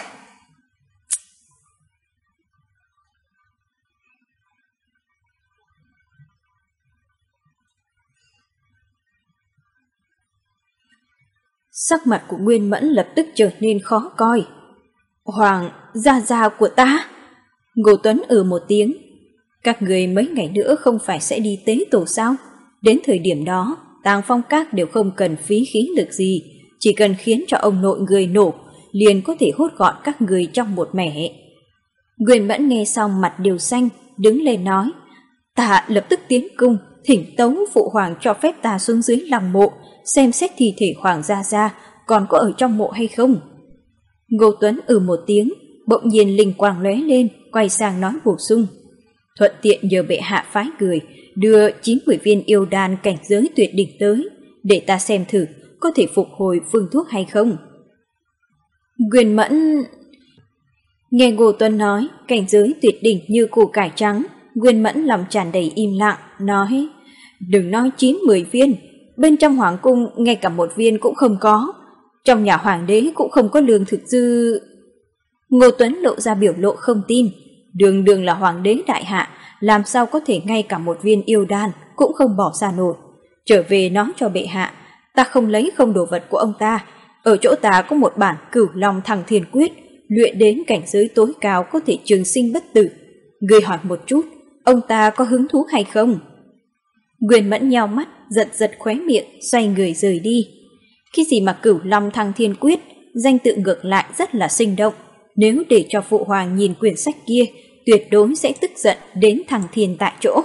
Sắc mặt của Nguyên Mẫn lập tức trở nên khó coi. Hoàng gia gia của ta. Ngô Tuấn một tiếng. Các người mấy ngày nữa không phải sẽ đi tế tổ sao? Đến thời điểm đó, Tàng Phong Các đều không cần phí khí lực gì, chỉ cần khiến cho ông nội người nổ, liền có thể hốt gọn các người trong một mẻ. Nguyên Mẫn nghe xong mặt đều xanh, đứng lên nói: ta lập tức tiến cung, thỉnh tấu phụ hoàng cho phép ta xuống dưới lòng mộ, xem xét thi thể Hoàng gia gia còn có ở trong mộ hay không. Ngô Tuấn một tiếng, bỗng nhiên linh quang lóe lên, quay sang nói bổ sung: thuận tiện nhờ bệ hạ phái người đưa 90 viên yêu đan cảnh giới tuyệt đỉnh tới, để ta xem thử có thể phục hồi phương thuốc hay không. Nguyên Mẫn nghe Ngô Tuấn nói cảnh giới tuyệt đỉnh như củ cải trắng, Nguyên Mẫn lòng tràn đầy im lặng, nói: đừng nói 90 viên, bên trong hoàng cung ngay cả một viên cũng không có, trong nhà hoàng đế cũng không có lương thực dư. Ngô Tuấn lộ ra biểu lộ không tin, đường đường là hoàng đế đại hạ, làm sao có thể ngay cả một viên yêu đan cũng không bỏ ra nổi. Trở về nói cho bệ hạ, ta không lấy không đồ vật của ông ta, ở chỗ ta có một bản Cửu Long Thăng Thiên Quyết, luyện đến cảnh giới tối cao có thể trường sinh bất tử. Ngươi hỏi một chút, ông ta có hứng thú hay không? Nguyên Mẫn nheo mắt, giật giật khóe miệng, xoay người rời đi. Cái gì mà Cửu Long Thăng Thiên Quyết, danh tự ngược lại rất là sinh động. Nếu để cho phụ hoàng nhìn quyển sách kia, tuyệt đối sẽ tức giận đến thăng thiên tại chỗ.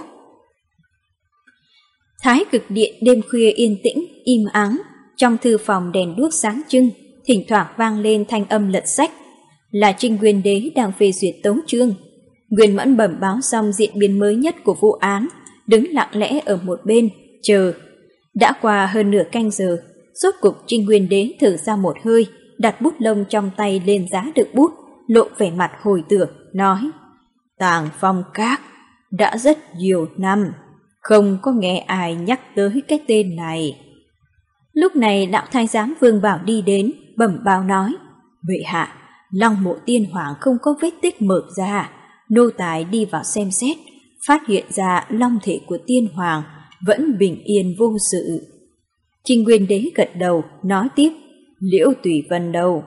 Thái Cực Điện đêm khuya yên tĩnh, im ắng, trong thư phòng đèn đuốc sáng trưng, thỉnh thoảng vang lên thanh âm lật sách. Là Trinh Nguyên Đế đang phê duyệt tấu chương. Nguyên Mẫn bẩm báo xong diễn biến mới nhất của vụ án, đứng lặng lẽ ở một bên, chờ. Đã qua hơn nửa canh giờ, rốt cục Trinh Nguyên Đế thở ra một hơi, đặt bút lông trong tay lên giá đựng bút, lộ vẻ mặt hồi tưởng, nói: Tàng Phong Các đã rất nhiều năm, không có nghe ai nhắc tới cái tên này. Lúc này đạo thái giám Vương Bảo đi đến, bẩm báo nói: bệ hạ, Long Mộ Tiên Hoàng không có vết tích mở ra, nô tài đi vào xem xét, phát hiện ra long thể của Tiên Hoàng vẫn bình yên vô sự. Trinh Nguyên Đế gật đầu, nói tiếp: Liễu Tùy Vân đâu?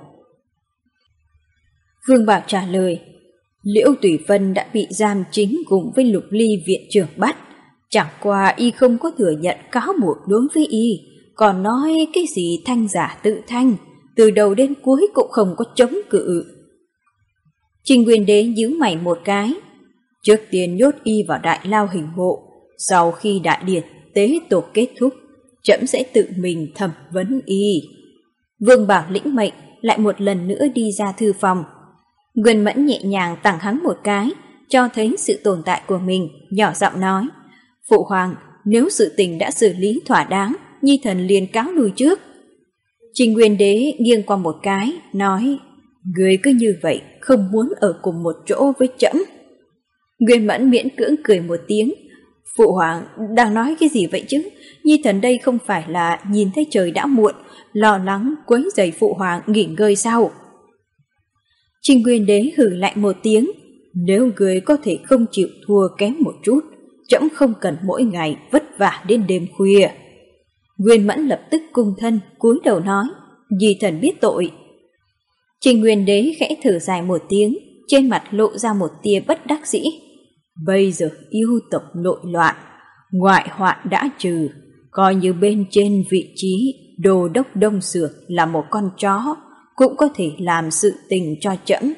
Vương Bảo trả lời: Liễu Tùy Vân đã bị giam chính cùng với Lục Ly viện trưởng bắt, chẳng qua y không có thừa nhận cáo buộc đối với y, còn nói cái gì thanh giả tự thanh, từ đầu đến cuối cũng không có chống cự. Trinh Nguyên Đế nhíu mày một cái: trước tiên nhốt y vào đại lao hình bộ, sau khi đại điển tế tổ kết thúc, trẫm sẽ tự mình thẩm vấn y. Vương Bảo lĩnh mệnh, lại một lần nữa đi ra thư phòng. Nguyên Mẫn nhẹ nhàng tặng hắn một cái, cho thấy sự tồn tại của mình, nhỏ giọng nói: Phụ hoàng, nếu sự tình đã xử lý thỏa đáng, nhi thần liền cáo lui trước. Trinh Nguyên Đế nghiêng qua một cái, nói: Người cứ như vậy, không muốn ở cùng một chỗ với trẫm. Nguyên Mẫn miễn cưỡng cười một tiếng: Phụ hoàng đang nói cái gì vậy chứ? Nhi thần đây không phải là nhìn thấy trời đã muộn, lo lắng quấy rầy phụ hoàng nghỉ ngơi sao? Trinh Nguyên Đế hử lạnh một tiếng: Nếu người có thể không chịu thua kém một chút, trẫm không cần mỗi ngày vất vả đến đêm khuya. Nguyên Mẫn lập tức cung thân, cúi đầu nói: Nhi thần biết tội. Trinh Nguyên Đế khẽ thở dài một tiếng, trên mặt lộ ra một tia bất đắc dĩ. Bây giờ yêu tộc nội loạn, ngoại hoạn đã trừ, coi như bên trên vị trí đô đốc Đông Sưởng là một con chó, cũng có thể làm sự tình cho trẫm.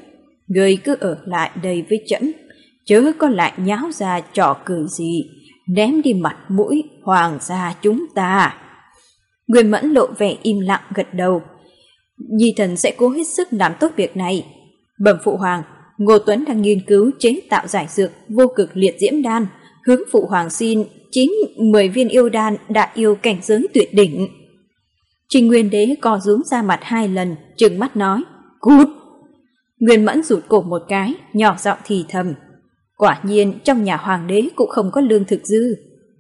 Ngươi cứ ở lại đây với trẫm, chớ có lại nháo ra trò cười gì, ném đi mặt mũi hoàng gia chúng ta. Nguyên Mẫn lộ vẻ im lặng gật đầu. Nhi thần sẽ cố hết sức làm tốt việc này. Bẩm phụ hoàng, Ngô Tuấn đang nghiên cứu chế tạo giải dược vô cực liệt diễm đan, hướng phụ hoàng xin 9-10 viên yêu đan đại yêu cảnh giới tuyệt đỉnh. Trình Nguyên Đế co rúm ra mặt 2 lần, trừng mắt nói, cút. Nguyên Mẫn rụt cổ một cái, nhỏ giọng thì thầm. Quả nhiên trong nhà hoàng đế cũng không có lương thực dư.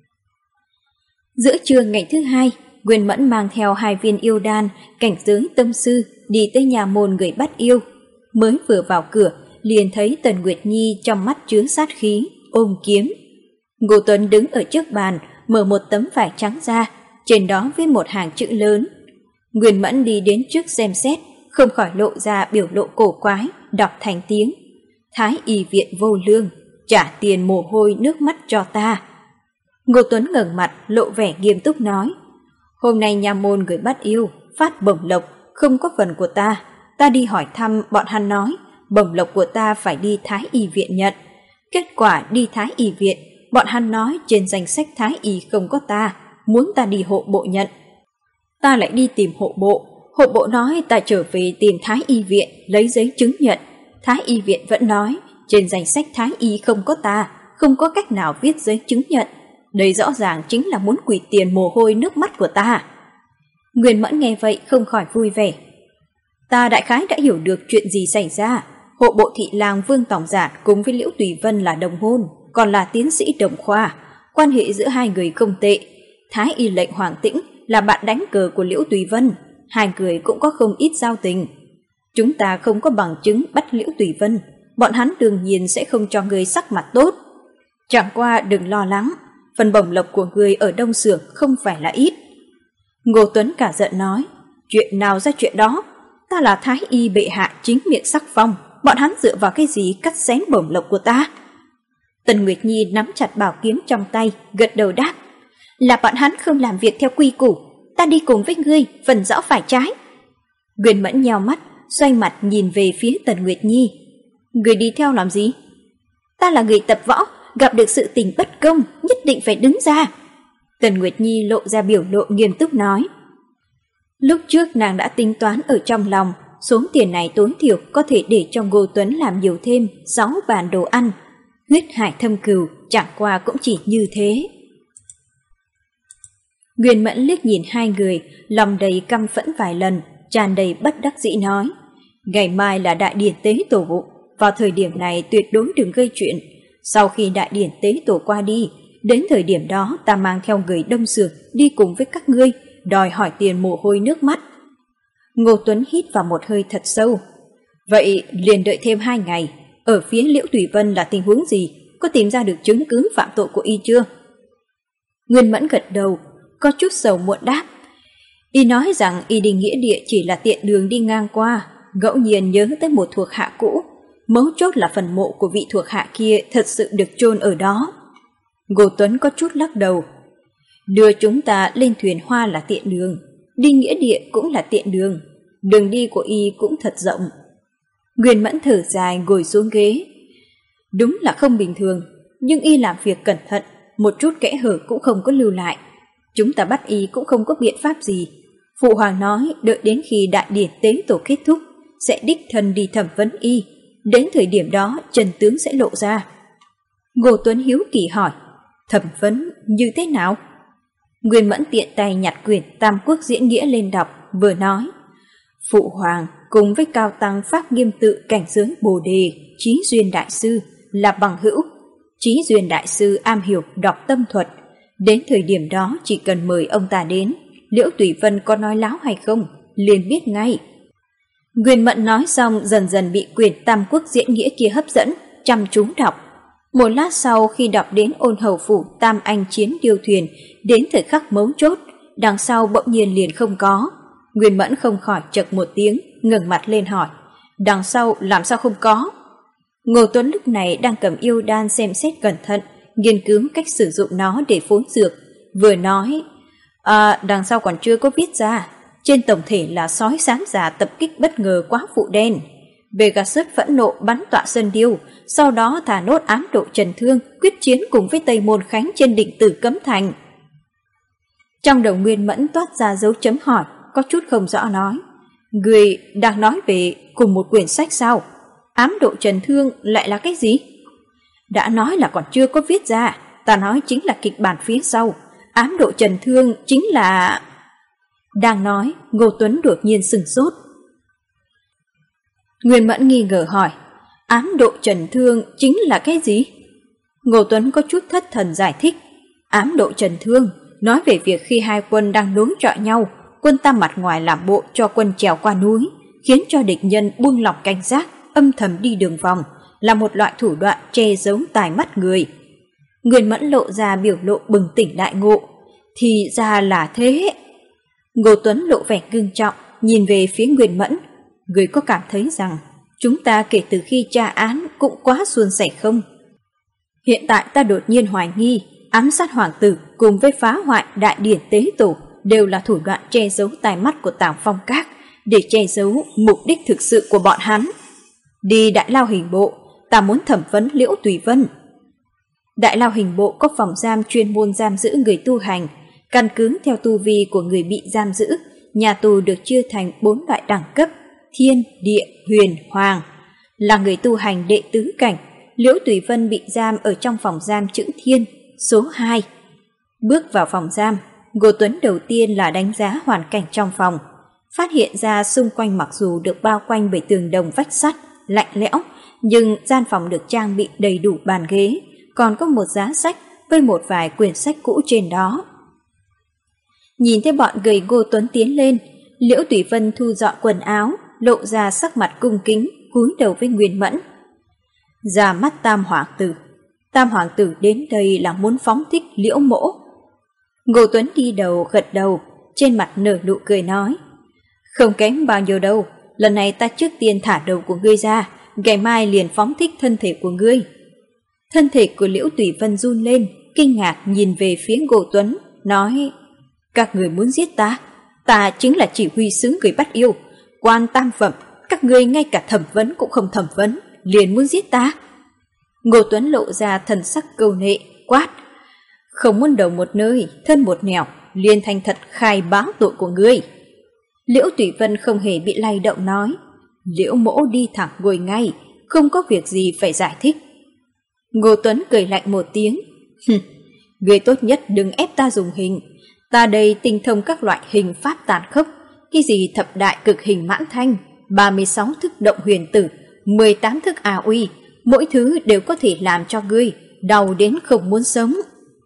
Giữa trưa ngày thứ 2, Nguyên Mẫn mang theo 2 viên yêu đan, cảnh giới tâm sư, đi tới nhà môn người bắt yêu. Mới vừa vào cửa, liền thấy Tần Nguyệt Nhi trong mắt chứa sát khí, ôm kiếm. Ngô Tuấn đứng ở trước bàn, mở một tấm vải trắng ra, trên đó viết một hàng chữ lớn. Nguyên Mẫn đi đến trước xem xét, không khỏi lộ ra biểu lộ cổ quái, đọc thành tiếng. Thái y viện vô lương, trả tiền mồ hôi nước mắt cho ta. Ngô Tuấn ngẩng mặt, lộ vẻ nghiêm túc nói, hôm nay nha môn người bắt yêu, phát bổng lộc, không có phần của ta. Ta đi hỏi thăm, bọn hắn nói, bổng lộc của ta phải đi Thái y viện nhận. Kết quả đi Thái y viện, bọn hắn nói trên danh sách Thái y không có ta, muốn ta đi hộ bộ nhận. Ta lại đi tìm hộ bộ nói ta trở về tìm Thái y viện lấy giấy chứng nhận. Thái y viện vẫn nói trên danh sách Thái y không có ta, không có cách nào viết giấy chứng nhận. Đây rõ ràng chính là muốn quỵt tiền mồ hôi nước mắt của ta. Nguyên Mẫn nghe vậy không khỏi vui vẻ. Ta đại khái đã hiểu được chuyện gì xảy ra. Hộ bộ thị lang Vương Tòng Giản cùng với Liễu Tùy Vân là đồng hôn, còn là tiến sĩ đồng khoa. Quan hệ giữa hai người không tệ. Thái y lệnh Hoàng Tĩnh là bạn đánh cờ của Liễu Tùy Vân. Hai người cũng có không ít giao tình. Chúng ta không có bằng chứng bắt Liễu Tùy Vân, bọn hắn đương nhiên sẽ không cho người sắc mặt tốt. Chẳng qua đừng lo lắng, phần bổng lộc của người ở Đông Xưởng không phải là ít. Ngô Tuấn cả giận nói, chuyện nào ra chuyện đó, ta là Thái y bệ hạ chính miệng sắc phong, bọn hắn dựa vào cái gì cắt xén bổng lộc của ta? Tần Nguyệt Nhi nắm chặt bảo kiếm trong tay, gật đầu đáp, là bọn hắn không làm việc theo quy củ, ta đi cùng với ngươi, phần rõ phải trái. Nguyên Mẫn nheo mắt, xoay mặt nhìn về phía Tần Nguyệt Nhi. Người đi theo làm gì? Ta là người tập võ, gặp được sự tình bất công, nhất định phải đứng ra. Tần Nguyệt Nhi lộ ra biểu lộ nghiêm túc nói. Lúc trước nàng đã tính toán ở trong lòng, số tiền này tối thiểu có thể để cho Ngô Tuấn làm nhiều thêm 6 bàn đồ ăn. Huyết hải thâm cừu, chẳng qua cũng chỉ như thế. Nguyên Mẫn liếc nhìn hai người, lòng đầy căm phẫn vài lần, tràn đầy bất đắc dĩ nói. Ngày mai là đại điển tế tổ vụ, vào thời điểm này tuyệt đối đừng gây chuyện. Sau khi đại điển tế tổ qua đi, đến thời điểm đó ta mang theo người Đông Xưởng đi cùng với các ngươi, đòi hỏi tiền mồ hôi nước mắt. Ngô Tuấn hít vào một hơi thật sâu. Vậy liền đợi thêm 2 ngày, ở phía Liễu Tùy Vân là tình huống gì? Có tìm ra được chứng cứ phạm tội của y chưa? Nguyên Mẫn gật đầu, có chút sầu muộn đáp. Y nói rằng y đi nghĩa địa chỉ là tiện đường đi ngang qua, ngẫu nhiên nhớ tới một thuộc hạ cũ. Mấu chốt là phần mộ của vị thuộc hạ kia thật sự được chôn ở đó. Ngô Tuấn có chút lắc đầu. Đưa chúng ta lên thuyền hoa là tiện đường, đi nghĩa địa cũng là tiện đường, đường đi của y cũng thật rộng. Nguyên Mẫn thở dài ngồi xuống ghế. Đúng là không bình thường, nhưng y làm việc cẩn thận, một chút kẽ hở cũng không có lưu lại. Chúng ta bắt y cũng không có biện pháp gì. Phụ hoàng nói đợi đến khi đại điển tế tổ kết thúc, sẽ đích thân đi thẩm vấn y. Đến thời điểm đó chân tướng sẽ lộ ra. Ngô Tuấn hiếu kỳ hỏi, thẩm vấn như thế nào? Nguyên Mẫn tiện tay nhặt quyển Tam Quốc diễn nghĩa lên đọc, vừa nói. Phụ hoàng cùng với cao tăng Pháp Nghiêm Tự cảnh giới Bồ Đề, Chí Duyên Đại Sư là bằng hữu. Chí Duyên Đại Sư am hiểu đọc tâm thuật. Đến thời điểm đó chỉ cần mời ông ta đến, Liễu Tùy Vân có nói láo hay không, liền biết ngay. Nguyên Mẫn nói xong dần dần bị quyển Tam Quốc diễn nghĩa kia hấp dẫn, chăm chú đọc. Một lát sau khi đọc đến Ôn Hầu Phủ Tam Anh chiến điêu thuyền, đến thời khắc mấu chốt, đằng sau bỗng nhiên liền không có. Nguyên Mẫn không khỏi chật một tiếng, ngẩng mặt lên hỏi, đằng sau làm sao không có? Ngô Tuấn lúc này đang cầm yêu đan xem xét cẩn thận, nghiên cứu cách sử dụng nó để phối dược, vừa nói, đằng sau còn chưa có viết ra, trên tổng thể là sói xám giả tập kích bất ngờ quá phụ đen. Pegasus phẫn nộ bắn tọa Sơn Điêu, sau đó thả nốt ám độ Trần Thương quyết chiến cùng với Tây Môn Khánh trên đỉnh Tử Cấm Thành. Trong đầu Nguyên Mẫn toát ra dấu chấm hỏi, có chút không rõ nói. Người đang nói về cùng một quyển sách sao? Ám độ Trần Thương lại là cái gì? Đã nói là còn chưa có viết ra, ta nói chính là kịch bản phía sau. Ám độ Trần Thương chính là... Đang nói, Ngô Tuấn đột nhiên sửng sốt. Nguyên Mẫn nghi ngờ hỏi, ám độ Trần Thương chính là cái gì? Ngô Tuấn có chút thất thần giải thích. Ám độ Trần Thương nói về việc khi hai quân đang đối chọi nhau, quân ta mặt ngoài làm bộ cho quân trèo qua núi, khiến cho địch nhân buông lỏng cảnh giác, âm thầm đi đường vòng, là một loại thủ đoạn che giấu tài mắt người. Nguyên Mẫn lộ ra biểu lộ bừng tỉnh đại ngộ. Thì ra là thế. Ngô Tuấn lộ vẻ ngưng trọng, nhìn về phía Nguyên Mẫn. Người có cảm thấy rằng chúng ta kể từ khi tra án cũng quá suôn sẻ không? Hiện tại ta đột nhiên hoài nghi ám sát hoàng tử cùng với phá hoại đại điển tế tổ đều là thủ đoạn che giấu tai mắt của Tào Phong Các để che giấu mục đích thực sự của bọn hắn. Đi Đại Lao Hình Bộ, ta muốn thẩm vấn Liễu Tùy Vân. Đại Lao Hình Bộ có phòng giam chuyên môn giam giữ người tu hành. Căn cứ theo tu vi của người bị giam giữ, nhà tù được chia thành 4 loại đẳng cấp: thiên, địa, huyền, hoàng. Là người tu hành đệ tứ cảnh, Liễu Tùy Vân bị giam ở trong phòng giam chữ thiên, số 2. Bước vào phòng giam, Ngô Tuấn đầu tiên là đánh giá hoàn cảnh trong phòng. Phát hiện ra xung quanh mặc dù được bao quanh bởi tường đồng vách sắt, lạnh lẽo, nhưng gian phòng được trang bị đầy đủ bàn ghế, còn có một giá sách với một vài quyển sách cũ trên đó. Nhìn thấy bọn người Ngô Tuấn tiến lên, Liễu Tùy Vân thu dọn quần áo, lộ ra sắc mặt cung kính, cúi đầu với Nguyên Mẫn. Ra mắt Tam Hoàng tử. Tam Hoàng tử đến đây là muốn phóng thích Liễu mỗ. Ngô Tuấn đi đầu gật đầu, trên mặt nở nụ cười nói. Không kém bao nhiêu đâu, lần này ta trước tiên thả đầu của ngươi ra, ngày mai liền phóng thích thân thể của ngươi. Thân thể của Liễu Tùy Vân run lên, kinh ngạc nhìn về phía Ngô Tuấn, nói: Các người muốn giết ta? Ta chính là chỉ huy sứ người bắt yêu, quan tam phẩm, các ngươi ngay cả thẩm vấn cũng không thẩm vấn, liền muốn giết ta. Ngô Tuấn lộ ra thần sắc câu nệ, quát: Không muốn đầu một nơi, thân một nẻo, liền thành thật khai báo tội của ngươi. Liễu Tùy Vân không hề bị lay động nói: Liễu mỗ đi thẳng ngồi ngay, không có việc gì phải giải thích. Ngô Tuấn cười lạnh một tiếng: Ngươi tốt nhất đừng ép ta dùng hình. Ta đây tinh thông các loại hình pháp tàn khốc, cái gì thập đại cực hình mãn thanh, 36 thức động huyền tử, 18 thức à uy, mỗi thứ đều có thể làm cho ngươi đau đến không muốn sống.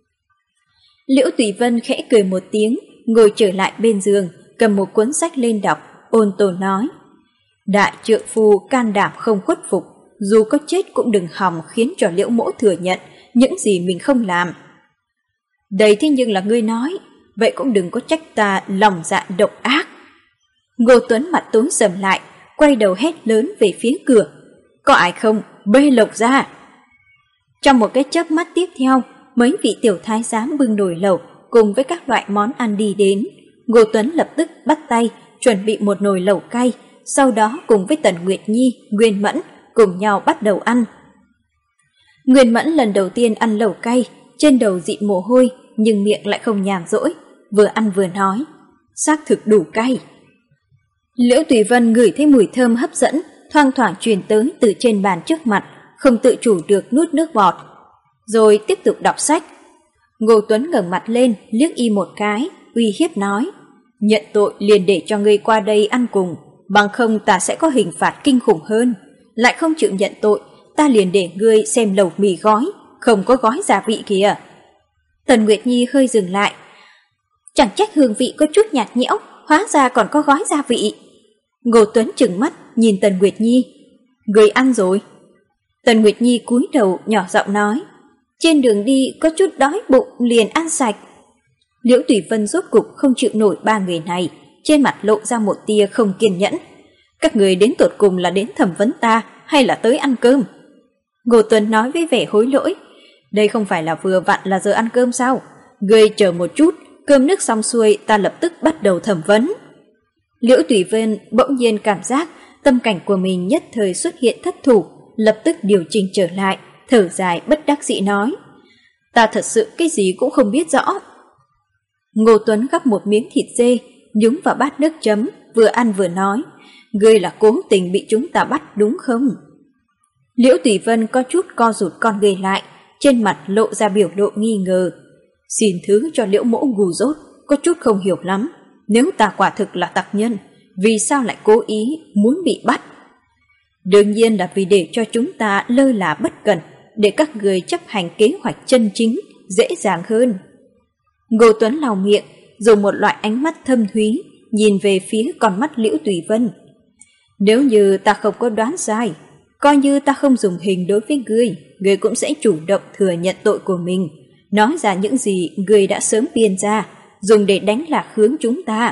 Liễu Tùy Vân khẽ cười một tiếng, ngồi trở lại bên giường, cầm một cuốn sách lên đọc, ôn tồn nói: Đại trượng phu can đảm không khuất phục, dù có chết cũng đừng hòng khiến cho Liễu mỗ thừa nhận những gì mình không làm. Đây thế nhưng là ngươi nói, vậy cũng đừng có trách ta lòng dạ độc ác. Ngô Tuấn mặt tối sầm lại, quay đầu hét lớn về phía cửa: Có ai không, bê lộc ra. Trong một cái chớp mắt tiếp theo, mấy vị tiểu thái giám bưng nồi lẩu cùng với các loại món ăn đi đến. Ngô Tuấn lập tức bắt tay chuẩn bị một nồi lẩu cay, sau đó cùng với Tần Nguyệt Nhi, Nguyên Mẫn cùng nhau bắt đầu ăn. Nguyên Mẫn lần đầu tiên ăn lẩu cay, trên đầu dịn mồ hôi nhưng miệng lại không nhàn rỗi, vừa ăn vừa nói: Xác thực đủ cay. Liễu Tùy Vân ngửi thấy mùi thơm hấp dẫn thoang thoảng truyền tới từ trên bàn trước mặt, không tự chủ được nuốt nước bọt, rồi tiếp tục đọc sách. Ngô Tuấn ngẩng mặt lên liếc y một cái, uy hiếp nói: Nhận tội liền để cho ngươi qua đây ăn cùng, bằng không ta sẽ có hình phạt kinh khủng hơn. Lại không chịu nhận tội, ta liền để ngươi xem lẩu mì gói, không có gói gia vị kìa. Tần Nguyệt Nhi hơi dừng lại. Chẳng trách hương vị có chút nhạt nhẽo, hóa ra còn có gói gia vị. Ngô Tuấn trừng mắt nhìn Tần Nguyệt Nhi: Ngươi ăn rồi? Tần Nguyệt Nhi cúi đầu nhỏ giọng nói: Trên đường đi có chút đói bụng liền ăn sạch. Liễu Tùy Vân rốt cục không chịu nổi ba người này, trên mặt lộ ra một tia không kiên nhẫn. Các người đến tột cùng là đến thẩm vấn ta hay là tới ăn cơm? Ngô Tuấn nói với vẻ hối lỗi: Đây không phải là vừa vặn là giờ ăn cơm sao? Ngươi chờ một chút, cơm nước xong xuôi ta lập tức bắt đầu thẩm vấn. Liễu Tùy Vân bỗng nhiên cảm giác tâm cảnh của mình nhất thời xuất hiện thất thủ, lập tức điều chỉnh trở lại, thở dài bất đắc dĩ nói: ta thật sự cái gì cũng không biết rõ. Ngô Tuấn gắp một miếng thịt dê, nhúng vào bát nước chấm, vừa ăn vừa nói: ngươi là cố tình bị chúng ta bắt đúng không? Liễu Tùy Vân có chút co rụt con người lại, trên mặt lộ ra biểu lộ nghi ngờ. Xin thứ cho Liễu mỗ ngu dốt, có chút không hiểu lắm. Nếu ta quả thực là tặc nhân, vì sao lại cố ý muốn bị bắt? Đương nhiên là vì để cho chúng ta lơ là bất cẩn, để các người chấp hành kế hoạch chân chính dễ dàng hơn. Ngô Tuấn lau miệng, dùng một loại ánh mắt thâm thúy nhìn về phía con mắt Liễu Tùy Vân. Nếu như ta không có đoán sai, coi như ta không dùng hình đối với ngươi cũng sẽ chủ động thừa nhận tội của mình, nói ra những gì ngươi đã sớm biên ra, dùng để đánh lạc hướng chúng ta.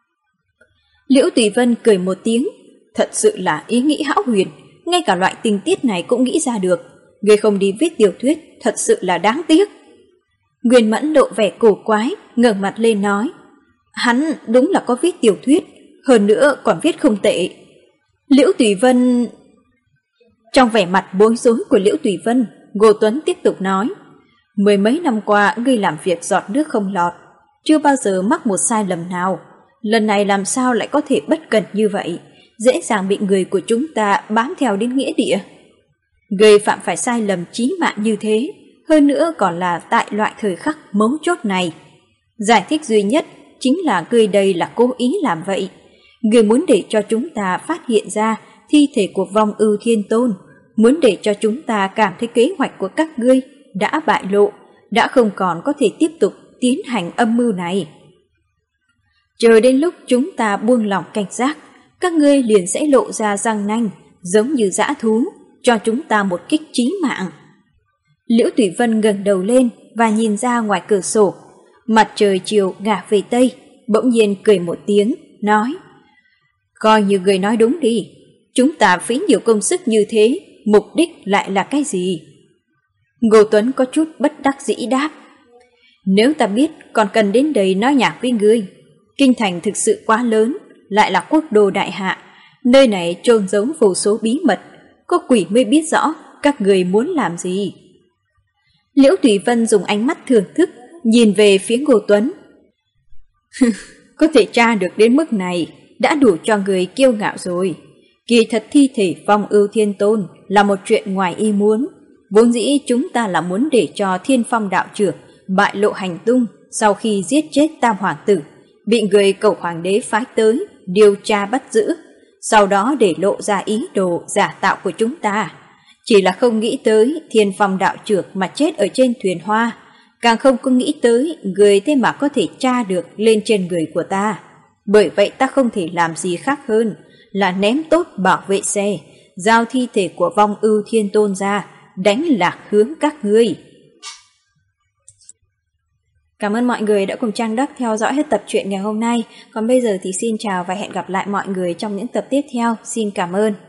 Liễu Tùy Vân cười một tiếng, thật sự là ý nghĩ hão huyền, ngay cả loại tình tiết này cũng nghĩ ra được. Ngươi không đi viết tiểu thuyết, thật sự là đáng tiếc. Nguyên Mẫn lộ vẻ cổ quái, ngẩng mặt lên nói: hắn đúng là có viết tiểu thuyết, hơn nữa còn viết không tệ. Liễu Tùy Vân... Trong vẻ mặt bối rối của Liễu Tùy Vân, Ngô Tuấn tiếp tục nói: mười mấy năm qua ngươi làm việc giọt nước không lọt, chưa bao giờ mắc một sai lầm nào. Lần này làm sao lại có thể bất cẩn như vậy, dễ dàng bị người của chúng ta bám theo đến nghĩa địa. Ngươi phạm phải sai lầm chí mạng như thế, hơn nữa còn là tại loại thời khắc mấu chốt này. Giải thích duy nhất chính là ngươi đây là cố ý làm vậy. Ngươi muốn để cho chúng ta phát hiện ra thi thể của Vong Ưu Thiên Tôn, muốn để cho chúng ta cảm thấy kế hoạch của các ngươi đã bại lộ, đã không còn có thể tiếp tục tiến hành âm mưu này. Chờ đến lúc chúng ta buông lỏng cảnh giác, các ngươi liền sẽ lộ ra răng nanh, giống như dã thú, cho chúng ta một kích chí mạng. Liễu Tùy Vân ngẩng đầu lên và nhìn ra ngoài cửa sổ. Mặt trời chiều ngả về tây, bỗng nhiên cười một tiếng, nói: coi như người nói đúng đi, chúng ta phí nhiều công sức như thế, mục đích lại là cái gì? Ngô Tuấn có chút bất đắc dĩ đáp: nếu ta biết còn cần đến đây nói nhạc với ngươi. Kinh thành thực sự quá lớn, lại là quốc đô đại hạ, nơi này chôn giấu vô số bí mật, có quỷ mới biết rõ các người muốn làm gì. Liễu Tùy Vân dùng ánh mắt thưởng thức nhìn về phía Ngô Tuấn. Có thể tra được đến mức này đã đủ cho người kiêu ngạo rồi. Kỳ thật thi thể Vong Ưu Thiên Tôn là một chuyện ngoài ý muốn. Vốn dĩ chúng ta là muốn để cho Thiên Phong đạo trưởng bại lộ hành tung sau khi giết chết Tam Hoàng tử, bị người Cẩu Hoàng đế phái tới điều tra bắt giữ, sau đó để lộ ra ý đồ giả tạo của chúng ta. Chỉ là không nghĩ tới Thiên Phong đạo trưởng mà chết ở trên thuyền hoa, càng không có nghĩ tới người thế mà có thể tra được lên trên người của ta. Bởi vậy ta không thể làm gì khác hơn là ném tốt bảo vệ xe, giao thi thể của Vong Ưu Thiên Tôn ra, đánh lạc hướng các ngươi. Cảm ơn mọi người đã cùng Trang Đắc theo dõi hết tập truyện ngày hôm nay. Còn bây giờ thì xin chào và hẹn gặp lại mọi người trong những tập tiếp theo. Xin cảm ơn.